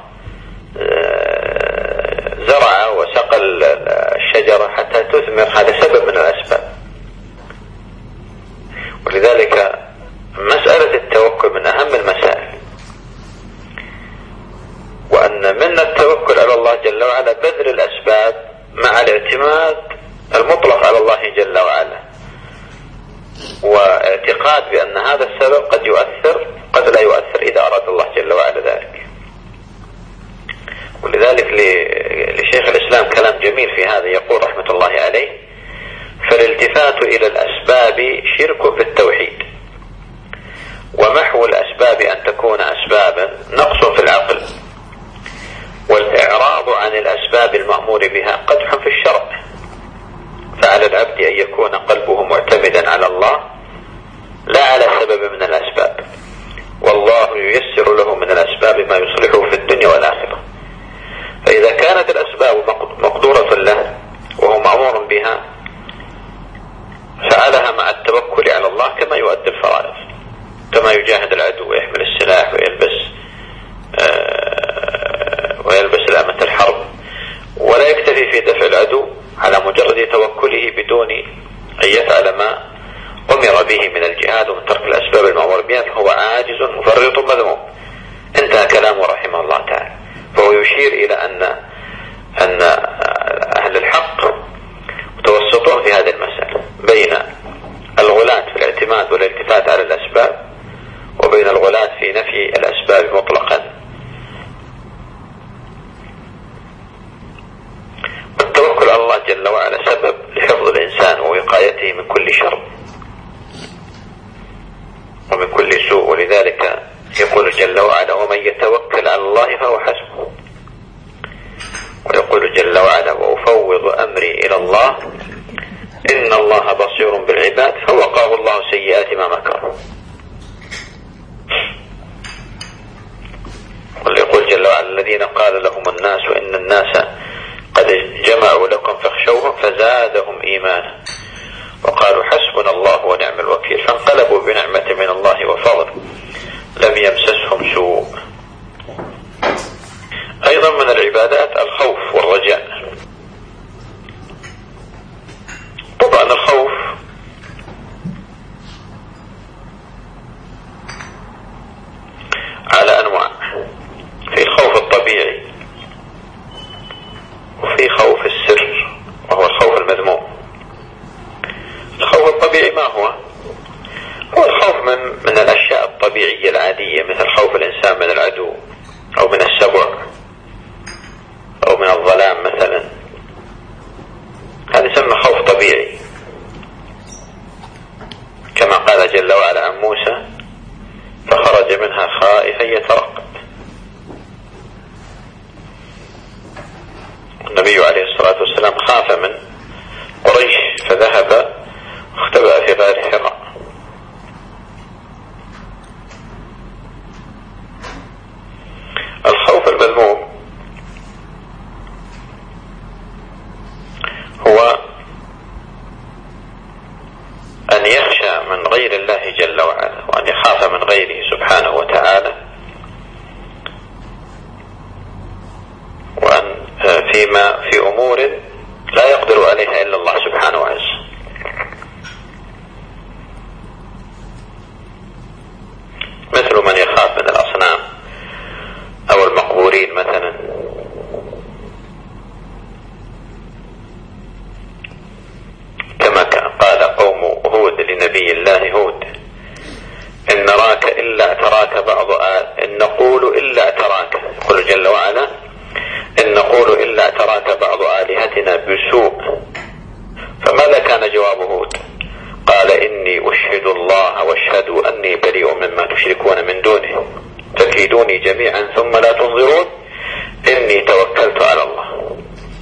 زرع وسقى الشجرة حتى تثمر، هذا سبب من الأسباب. ولذلك مسألة التوكل من أهم المسائل، وأن من التوكل على الله جل وعلا بذل الأسباب مع الاعتماد المطلق على الله جل وعلا، واعتقاد بأن هذا السبب قد يؤثر قد لا يؤثر إذا أراد الله جل وعلا ذلك. ولذلك لشيخ الإسلام كلام جميل في هذا، يقول رحمة الله عليه في فالالتفات إلى الأسباب شرك في التوحيد، ومحو الأسباب أن تكون أسبابا نقص في العقل، والإعراض عن الأسباب المأمور بها قدح في الشرع. فعلى العبد أن يكون قلبه معتمدا على الله لا على سبب من الأسباب، والله ييسر له من الأسباب ما يصلحه في الدنيا والآخرة. فإذا كانت الأسباب مقدورة له وهو مأمور بها فعلها مع التوكل على الله كما يؤدي الفرائض، كما يجاهد العدو ويحمل السلاح ويلبس آه ويلبس لامة الحرب، ولا يكتفي في دفع العدو على مجرد توكله بدون أن يفعل ما أمر به من الجهاد ومن ترك الأسباب المأمور بها، فهو عاجز مفرط مذموم. انتهى كلامه رحمه الله تعالى. فهو يشير إلى أن أن أهل الحق متوسطون في هذه المسألة بين الغلاة في الاعتماد والالتفات على الأسباب وبين الغلاة في نفي الأسباب مطلقا. والتوكل على الله جل وعلا سبب لحفظ الإنسان ووقايته من كل شر ومن كل سوء، ولذلك يقول جل وعلا: ومن يتوكل على الله فهو حسبه. ويقول جل وعلا: وأفوض أمري إلى الله إن الله بصير بالعباد فوقاه الله سيئات ما مكروا. ويقول جل وعلا: الذين قال لهم الناس إن الناس قد جمعوا لكم فاخشوهم فزادهم إيمانا وقالوا حسبنا الله ونعم الوكيل فانقلبوا بنعمة من الله وفضل لم يمسسهم سوء. أيضا من العبادات الخوف والرجاء. طبعا الخوف على أنواع، في الخوف الطبيعي وفي خوف السر وهو الخوف المذموم. الخوف الطبيعي ما هو؟ هو الخوف من, من الأشياء الطبيعية العادية، مثل خوف الإنسان من العدو أو من السبع أو من الظلام مثلا، هذا يسمى خوف طبيعي، كما قال جل وعلا عن موسى: فخرج منها خائفا يترقب. النبي عليه الصلاة والسلام خاف من قريش فذهب واختبأ في غار حراء. الخوف المذموم هو أن يخشى من غير الله جل وعلا وأن يخاف من غيره سبحانه وتعالى، وأن فيما في أمور لا يقدر عليها إلا الله سبحانه وتعالى، مثل من يخاف من الأصنام أو المقبورين مثلا. كما قال قوم هود لنبي الله هود: إن نراك إلا اعتراك بعض آل إن نقول إلا اعتراك، يقول جل وعلا: إن نقول إلا اعتراك بعض آلهتنا بسوء. فماذا كان جواب هود؟ قال: إني أشهد الله واشهدوا أني بريء مما تشركون من دونه فكيدوني جميعا ثم لا تنظرون إني توكلت على الله.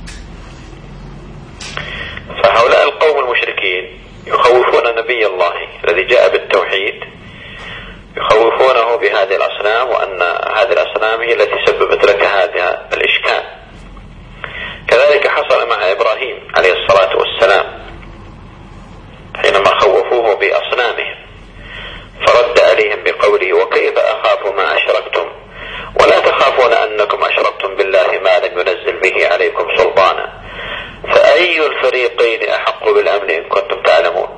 فهؤلاء القوم المشركين يخوفون نبي الله الذي جاء بالتوحيد، يخوفونه بهذه الأصنام، وأن هذه الأصنام هي التي سببت لك هذا الإشكال. كذلك حصل مع إبراهيم عليه الصلاة والسلام حينما خوفوه بأصنامهم، فرد عليهم بقوله: وكيف أخاف ما أشركتم ولا تخافون أنكم أشركتم بالله ما لم ينزل به عليكم سلطانا فأي الفريقين أحق بالأمن إن كنتم تعلمون.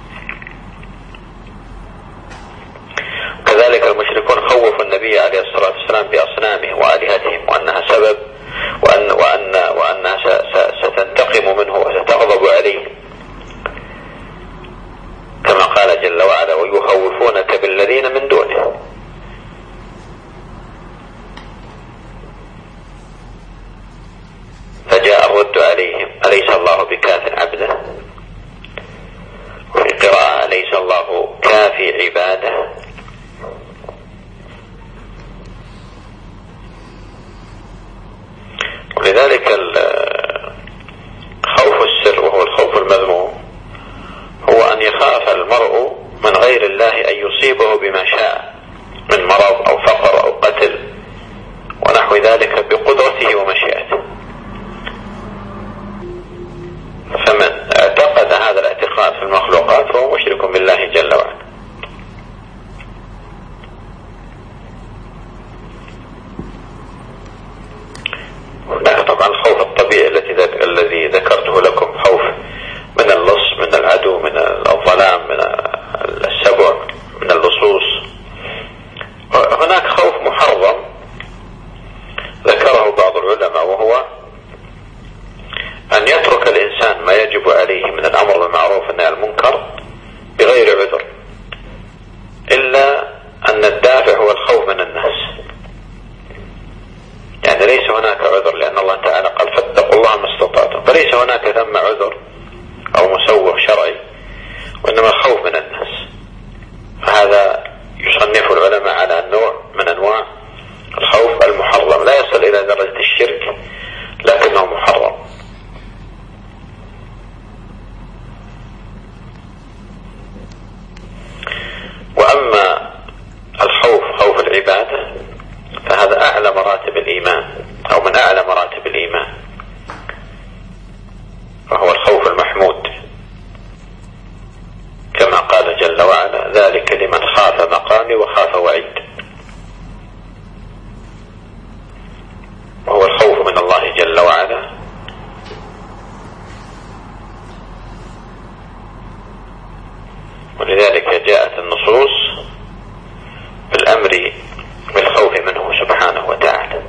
كذلك المشركون خوفوا النبي عليه الصلاة والسلام بأصنامهم وآلهتهم وأنها سبب وأن وأن وأنها ستنتقم منه وستغضب عليه، كما قال جل وعلا: ويخوفونك بالذين من دونه. فجاء الرد عليهم: أليس الله بكاف عبده؟ أليس الله كافي عباده؟ ولذلك خوف السر وهو الخوف المذموم هو أن يخاف المرء من غير الله أن يصيبه بما شاء من مرض أو فقر أو قتل ونحو ذلك بقدرته ومشيئته. فمن اعتقد هذا الاعتقاد في المخلوقات فهو مشرك بالله جل وعلا. هناك طبعا الخوف الطبيعي التي الذي ذكرته لكم، خوف من اللص، من العدو، من الظلام، من السبع، من اللصوص. هناك خوف محرم ذكره بعض العلماء، وهو أن يترك الإنسان ما يجب عليه من الأمر بالمعروف والنهي عن المنكر بغير عذر، إلا أن الدافع هو الخوف من الناس. يعني ليس هناك عذر، لأن الله تعالى قال فاتقوا الله ما استطعتم، فليس هناك ثم عذر أو مسوغ شرعي، وإنما الخوف من الناس. فهذا يصنف العلماء على النوع من أنواع الخوف المحرم، لا يصل إلى درجة الشرك لكنه محرم. وأما الخوف خوف العبادة فهذا أعلى مراتب الإيمان، أو من أعلى مراتب الإيمان، فهو الخوف المحمود، كما قال جل وعلا ذلك لمن خاف مقامي وخاف وعيد. وهو الخوف من الله جل وعلا ولذلك جاءت النصوص بالأمر بالخوف منه سبحانه وتعالى.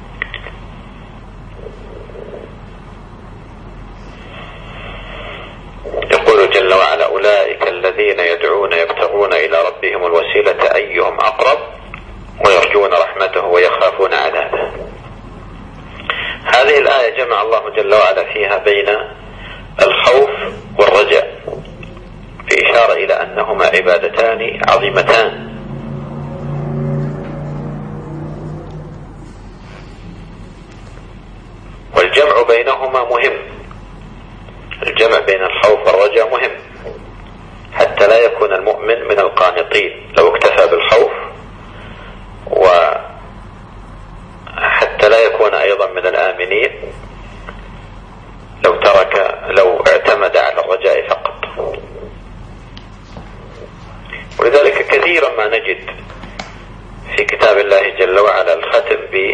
يقول جل وعلا أولئك الذين يدعون يبتغون إلى ربهم الوسيلة أيهم أقرب ويرجون رحمته ويخافون عذابه. هذه الآية جمع الله جل وعلا فيها بين الخوف والرجاء، في إشارة إلى أنهما عبادتان عظيمتان، والجمع بينهما مهم. الجمع بين الخوف والرجاء مهم حتى لا يكون المؤمن من القانطين لو اكتفى بالخوف، وحتى لا يكون أيضا من الآمنين لو ترك لو اعتمد على الرجاء فقط. ولذلك كثيرا ما نجد في كتاب الله جل وعلا الختم ب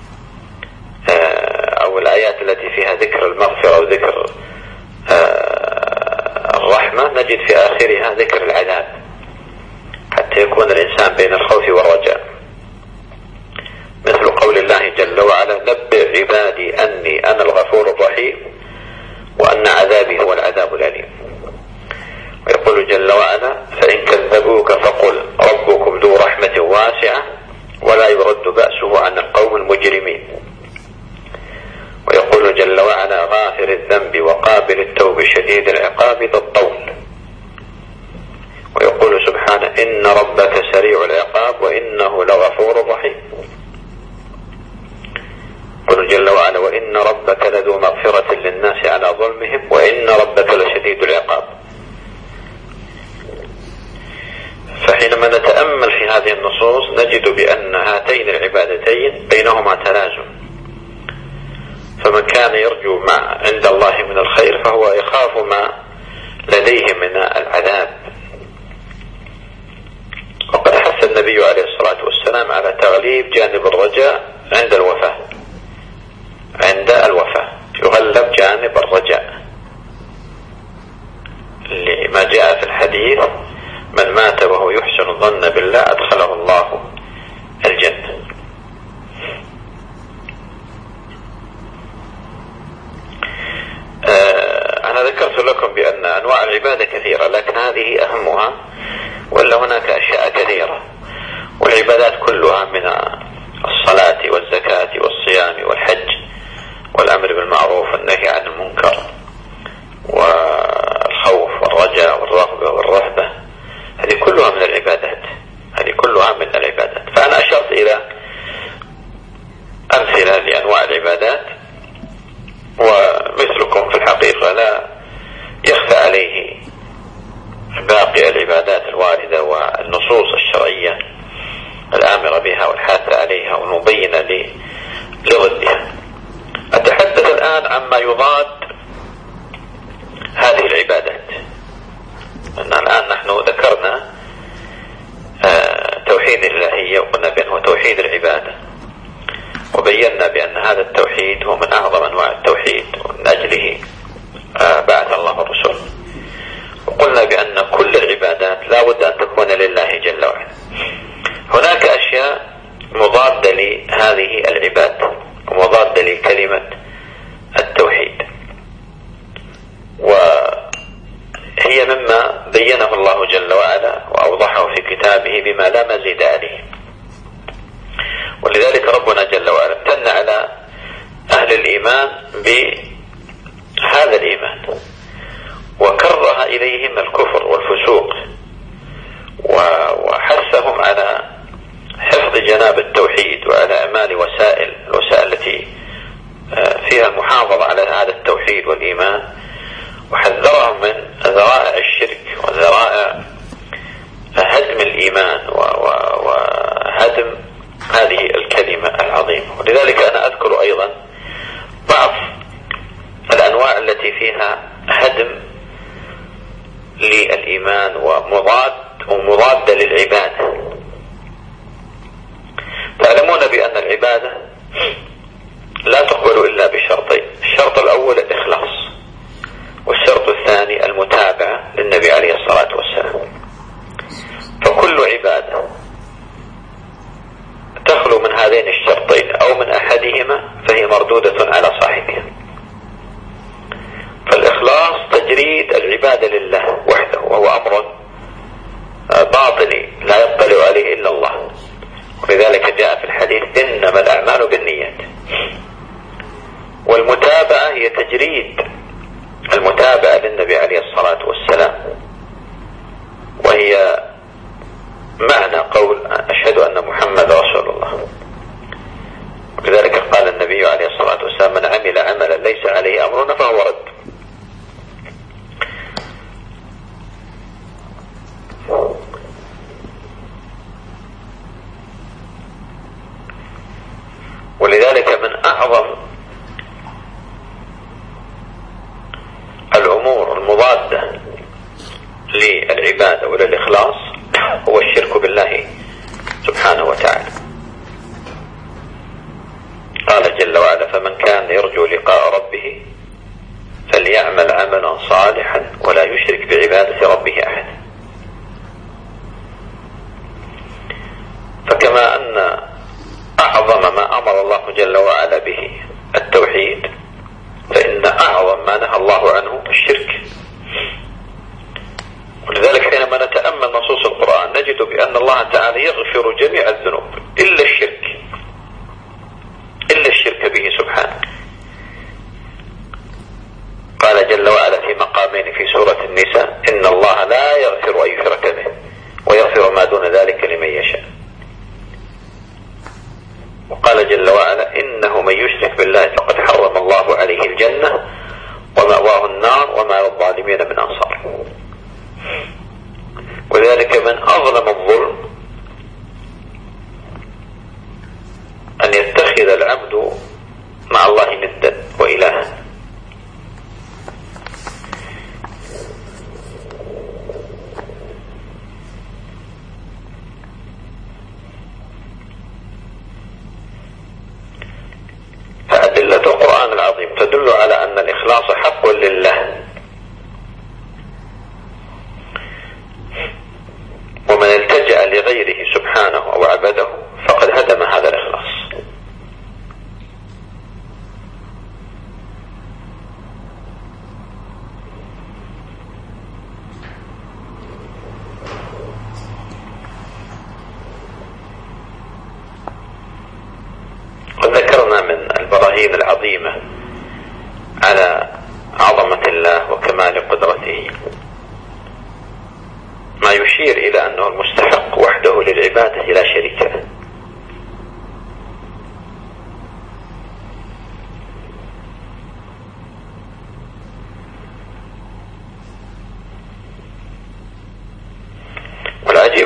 أو الآيات التي فيها ذكر المغفرة أو ذكر الرحمة نجد في آخرها ذكر العذاب، حتى يكون الإنسان بين الخوف والرجاء، مثل قول الله جل وعلا نبئ عبادي أني أنا الغفور الرحيم وأن عذابي هو العذاب الأليم. ويقول جل وعلا فإن كذبوك فقل ربكم ذو رحمة واسعة ولا يرد بأسه عن القوم المجرمين. ويقول جل وعلا غافر الذنب وقابل التوب شديد العقاب ذا الطول. ويقول سبحانه إن ربك سريع العقاب وإنه لغفور رحيم. يقول جل وعلا وإن ربك لذو مغفرة للناس على ظلمهم وإن ربك لشديد العقاب. فحينما نتأمل في هذه النصوص نجد بأن هاتين العبادتين بينهما تلازم، فمن كان يرجو ما عند الله من الخير فهو يخاف ما لديه من العذاب. وقد حث النبي عليه الصلاة والسلام على تغليب جانب الرجاء عند الوفاة، عند الوفاة يغلب جانب الرجاء، لما جاء في الحديث من مات وهو يحسن الظن بالله أدخله الله الجنة. أنا ذكرت لكم بأن أنواع العبادة كثيرة، لكن هذه أهمها، ولا هناك أشياء كثيرة، والعبادات كلها من الصلاة والزكاة والصيام والحج والأمر بالمعروف والنهي عن المنكر والخوف والرجاء والرغبة والرهبة باقي العبادات الواردة والنصوص الشرعية الآمرة بها والحاثة عليها والمبينة لضدها. أتحدث الآن عما يضاد هذه العبادات. أن الآن نحن ذكرنا توحيد الإلهية وقلنا بأنه توحيد العبادة، وبينا بأن هذا التوحيد هو من أعظم أنواع التوحيد ومن أجله بعث الله الرسل، وقلنا بأن كل العبادات لا بد أن تكون لله جل وعلا. هناك أشياء مضادة لهذه العبادة ومضادة لكلمة التوحيد، وهي مما بينه الله جل وعلا وأوضحه في كتابه بما لا مزيد عليه. ولذلك ربنا جل وعلا امتن على أهل الإيمان بهذا الإيمان وكره إليهم الكفر والفسوق، وحثهم على حفظ جناب التوحيد وعلى أعمال وسائل الوسائل التي فيها المحافظة على هذا التوحيد والإيمان، وحذرهم من ذرائع الشرك وذرائع هدم الإيمان وهدم هذه الكلمة العظيمة. ولذلك أنا أذكر أيضا بعض الأنواع التي فيها هدم للإيمان ومضاد ومضادة للعبادة. تعلمون بأن العبادة لا تقبل إلا بشرطين: الشرط الأول الإخلاص، والشرط الثاني المتابعة للنبي عليه الصلاة والسلام. فكل عبادة تخلو من هذين الشرطين أو من أحدهما فهي مردودة على صاحبها. فالإخلاص تجريد العبادة لله وحده، وهو أمر باطني لا يطلع عليه إلا الله، ولذلك جاء في الحديث إنما الأعمال بالنيات. والمتابعة هي تجريد المتابعة للنبي عليه الصلاة والسلام، وهي معنى قول أشهد أن محمد رسول الله. ولذلك قال النبي عليه الصلاة والسلام: من عمل عملا ليس عليه أمرنا فهو رد. ولذلك من أعظم الأمور المضادة للعبادة وللإخلاص هو الشرك بالله سبحانه وتعالى. قال جل وعلا: فمن كان يرجو لقاء ربه فليعمل عملا صالحا ولا يشرك بعبادة ربه أحدا. فكما أن أعظم ما أمر الله جل وعلا به التوحيد، فإن أعظم ما نهى الله عنه الشرك. ولذلك حينما نتأمل نصوص القرآن نجد بأن الله تعالى يغفر جميع الذنوب إلا الشرك، إلا الشرك به سبحانه. قال جل وعلا في مقامين في سورة النساء: إن الله لا يغفر أن يشرك به ويغفر ما دون ذلك لمن يشاء. وقال جل وعلا: إنه من يشرك بالله فقد حرم الله عليه الجنة ومأواه النار وما للظالمين من أنصار. ولذلك من أظلم الظلم أن يتخذ العبد مع الله ندا وإلها. فأدلة القرآن العظيم تدل على أن الإخلاص حق لله، ومن التجأ لغيره سبحانه أو عبده فقد هدم هذا الإخلاص. وذكرنا من البراهين العظيمة على عظمة الله وكمال قدرته ما يشير إلى أنه المستحق وحده للعبادة لا شريك له.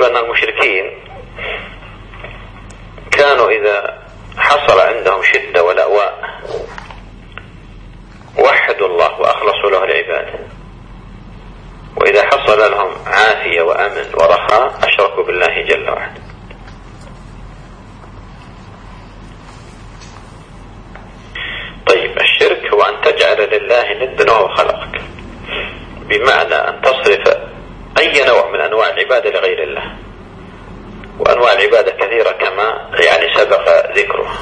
الغريب أن المشركين كانوا إذا حصل عندهم شدة ولأواء وحدوا الله وأخلصوا له العبادة، وإذا حصل لهم عافية وأمن ورخاء أشركوا بالله جل وعلا. طيب، الشرك هو أن تجعل لله ندا وهو خلقك، بمعنى أن تصرف أي نوع من أنواع العبادة لغير الله، وأنواع العبادة كثيرة كما يعني سبق ذكرها.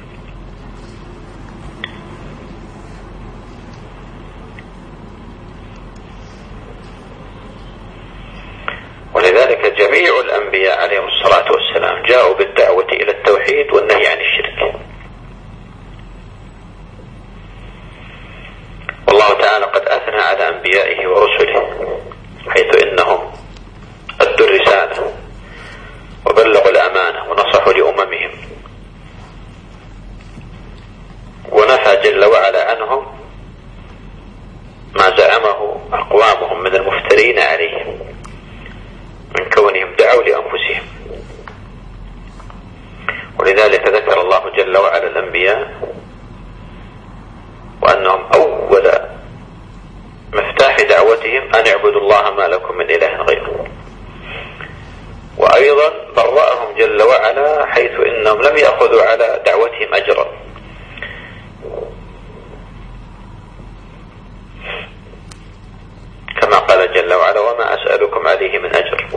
ولذلك جميع الأنبياء عليهم الصلاة والسلام جاءوا بالدعوة إلى التوحيد والنهي عن الشرك. والله تعالى قد أثنى على أنبيائه ورسله حيث إنهم أدوا الرسالة وبلغوا الأمانة ونصحوا لأممهم، ونفى جل وعلا عنهم ما زعمه أقوامهم من المفترين عليهم من كونهم دعوا لأنفسهم. ولذلك ذكر الله جل وعلا الأنبياء وأنهم أول مفتاح دعوتهم أن اعبدوا الله ما لكم من إله غيره. وأيضا برأهم جل وعلا حيث إنهم لم يأخذوا على دعوتهم أجرا، كما قال جل وعلا: وما أسألكم عليه من أجر.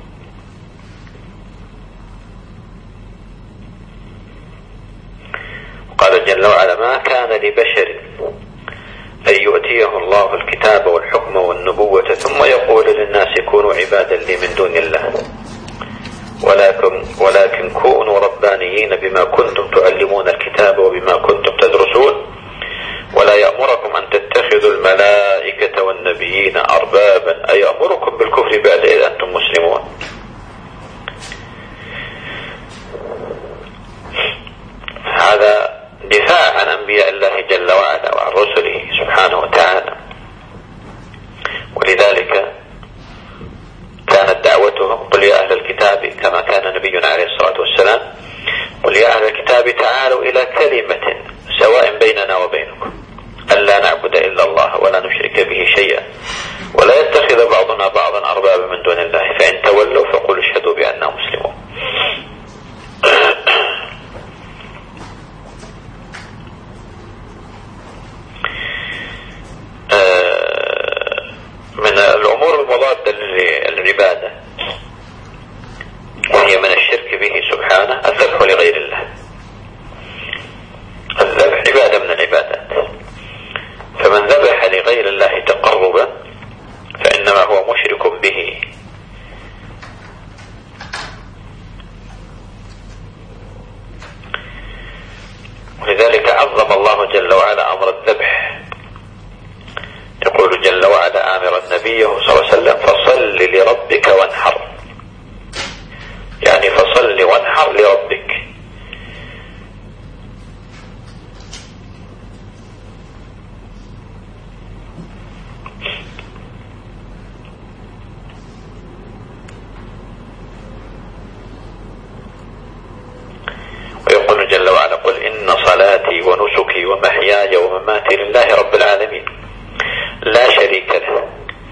وقال جل وعلا: ما كان لبشر أن يؤتيه الله الكتاب والحكم والنبوة ثم يقول للناس كونوا عبادا لي من دون الله ولكن, ولكن كونوا ربانيين بما كنتم تعلمون الكتاب وبما كنتم تدرسون ولا يأمركم أن تتخذوا الملائكة والنبيين أربابا أيأمركم بالكفر بعد إذ أنتم مسلمون. هذا دفاع عن أنبياء الله جل وعلا وعن رسله سبحانه وتعالى. ولذلك كانت دعوتهم: قل يا أهل الكتاب، كما كان نبينا عليه الصلاة والسلام: قل يا أهل الكتاب تعالوا إلى كلمة سواء بيننا وبينكم ألا نعبد إلا الله ولا نشرك به شيئا ولا يتخذ بعضنا بعضا أربابا من دون الله فإن تولوا فقولوا اشهدوا بأننا مسلمون. من الأمور المضادة للعبادة وهي من الشرك به سبحانه الذبح لغير الله. الذبح عبادة من العبادات، فمن ذبح لغير الله تقربا فإنما هو مشرك به. ولذلك عظم الله جل وعلا أمر الذبح، يقول جل وعلا آمرا نبيه صلى الله عليه وسلم: فصل لربك وانحر، يعني فصل وانحر لربك. ويقول جل وعلا: قل إن صلاتي ونسكي ومحياي ومماتي لله رب العالمين لا شريك له.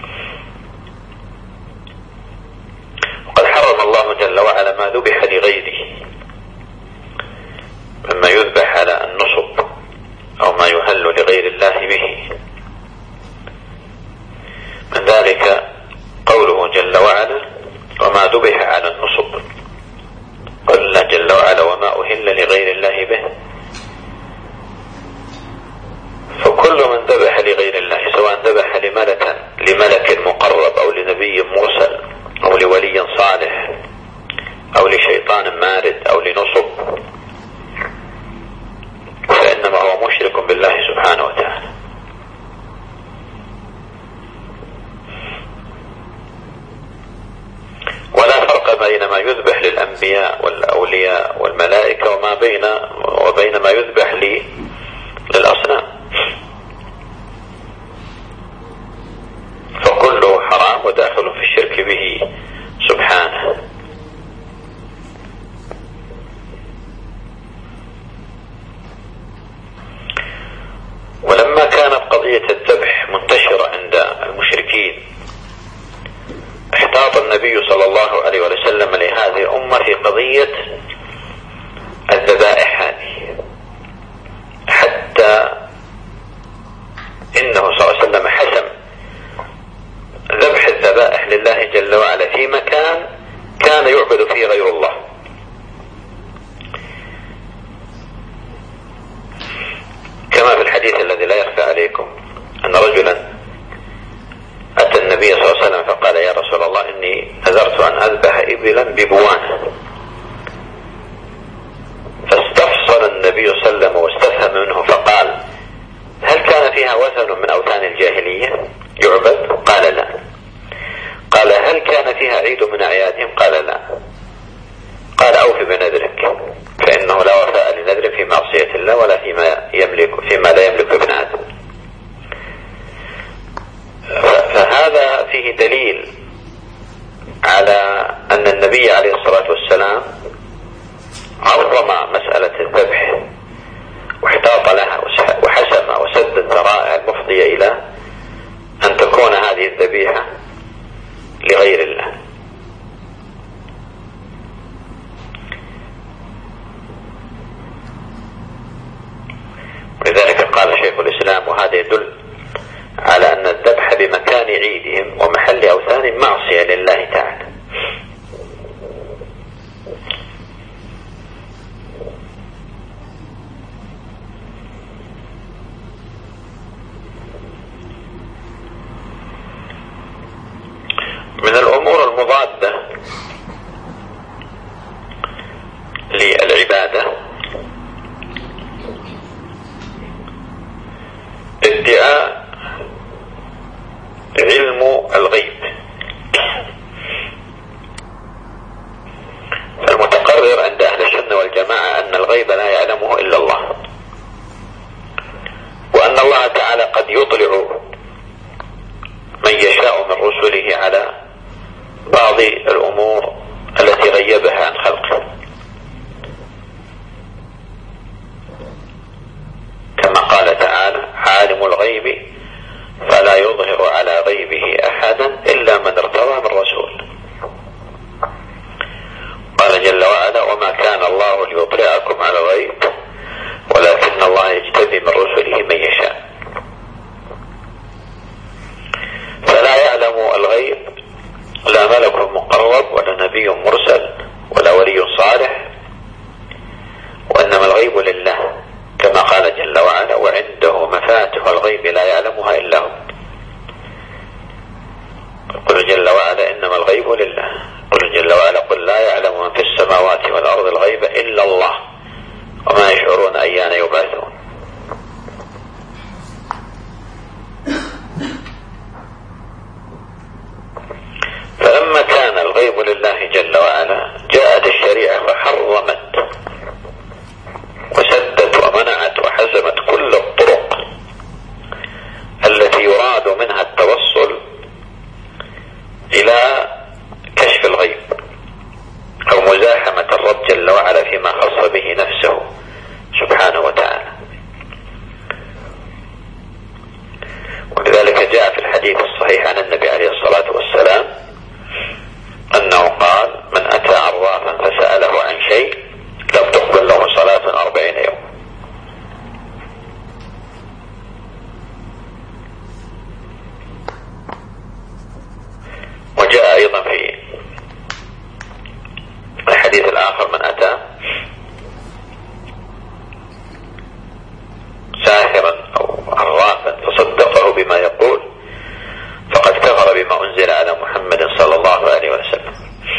وقد حرم الله جل وعلا ما ذبح لغيره مما يذبح على النصب أو ما يهل لغير الله به. من ذلك قوله جل وعلا: وما ذبح على النصب. قال الله جل وعلا: وما أهل لغير الله به. فكل من ذبح لغير الله سواء ذبح لملك لملك مقرب أو لنبي مرسل أو لولي صالح أو لشيطان مارد أو لنصب فإنما هو مشرك بالله سبحانه وتعالى. ولا فرق بين ما يذبح للأنبياء والأولياء والملائكة وما بين وبين ما يذبح للأصنام، فكله حرام وداخل في الشرك به سبحانه. النبي صلى الله عليه وسلم لهذه الأمة في قضية الذبائح هذه، حتى إنه صلى الله عليه وسلم حسم ذبح الذبائح لله جل وعلا في مكان كان يعبد فيه غير الله. كما في الحديث الذي لا يخفى عليكم أن رجلا أتى النبي صلى الله عليه وسلم فقال: يا رسول الله، إني نذرت أن أذبح إبلا ببوانة. فاستفصل النبي صلى الله عليه وسلم واستفهم منه فقال: هل كان فيها وثن من أوثان الجاهلية يعبد؟ قال: لا. قال: هل كان فيها عيد من أعيادهم؟ قال: لا. قال: أوف بنذرك، فإنه لا وفاء لنذر في معصية الله ولا فيما يملك فيما لا يملك ابن آدم. فهذا فيه دليل على أن النبي عليه الصلاة والسلام عظم مسألة الذبح واحتاط لها وحسم وسد الذرائع المفضية إلى أن تكون هذه الذبيحة لغير الله. ولذلك قال شيخ الإسلام: وهذا يدل على أن الذبح بمكان عيدهم ومحل أوثان معصية لله تعالى. من الأمور المضادة للعبادة ادعاء علم الغيب. فالمتقرر عند أهل السنة والجماعة أن الغيب لا يعلمه إلا الله، وأن الله تعالى قد يطلع من يشاء من رسله على بعض الأمور التي غيبها عن خلقه، كما قال تعالى: عالم الغيب فلا يظهر على غيبه أحدا إلا من ارتضى من رسول. قال جل وعلا: وما كان الله ليطلعكم على الغيب ولكن الله يجتبي من رسله من يشاء. فلا يعلم الغيب لا ملك مقرب ولا نبي مرسل ولا ولي صالح، وإنما الغيب لله، كما قال جل وعلا: وعنده مفاتح الغيب لا يعلمها إلا هو. قل جل وعلا: إنما الغيب لله. قل جل وعلا: قل لا يعلم من في السماوات والأرض الغيب إلا الله وما يشعرون أيان يبعثون. فلما كان الغيب لله جل وعلا جاءت الشريعة فحرمت وسدت ومنعت وحزمت كل الطرق التي يراد منها التوصل إلى كشف الغيب أو مزاحمة الرب جل وعلا فيما خص به نفسه سبحانه وتعالى. ولذلك جاء في الحديث الصحيح عن النبي عليه الصلاة والسلام أنه قال: من أتى عرافا فسأله عن شيء لم تقبل له صلاة أربعين يوم. وجاء أيضا في الحديث الآخر: من أتى ساحرا أو عرافا فصدقه بما يقول فقد كفر بما أنزل على محمد صلى الله عليه وسلم.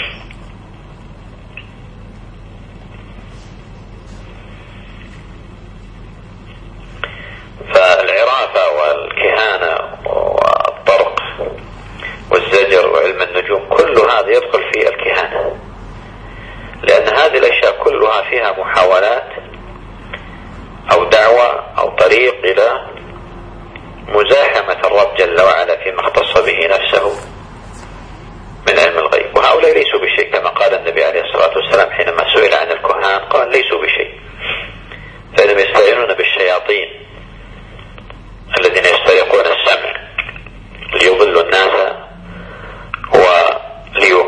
فالعرافة والكهانة والطرق والزجر وعلم النجوم كل هذا يدخل في الكهانة، لأن هذه الأشياء كلها فيها محاولات أو دعوة أو طريق إلى مزاحمة الرب جل وعلا فيما اختص به نفسه من علم الغيب. وهؤلاء ليسوا بشيء، كما قال النبي عليه الصلاة والسلام حينما سئل عن الكهان قال: ليسوا بشيء، فإنهم يستعينون بالشياطين الذين يسترقون السمع ليضلوا الناس وليوحوا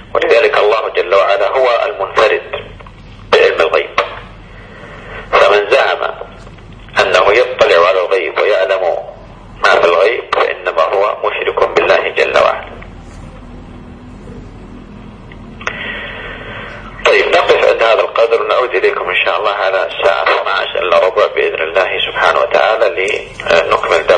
ولذلك الله جل وعلا هو المنفرد بعلم الغيب، فمن زعم أنه يطلع على الغيب ويعلم ما في الغيب فإنما هو مشرك بالله جل وعلا. طيب، نقف عند هذا القدر ونعود إليكم إن شاء الله على الساعة اثنتي عشرة إلا ربع بإذن الله سبحانه وتعالى لنكمل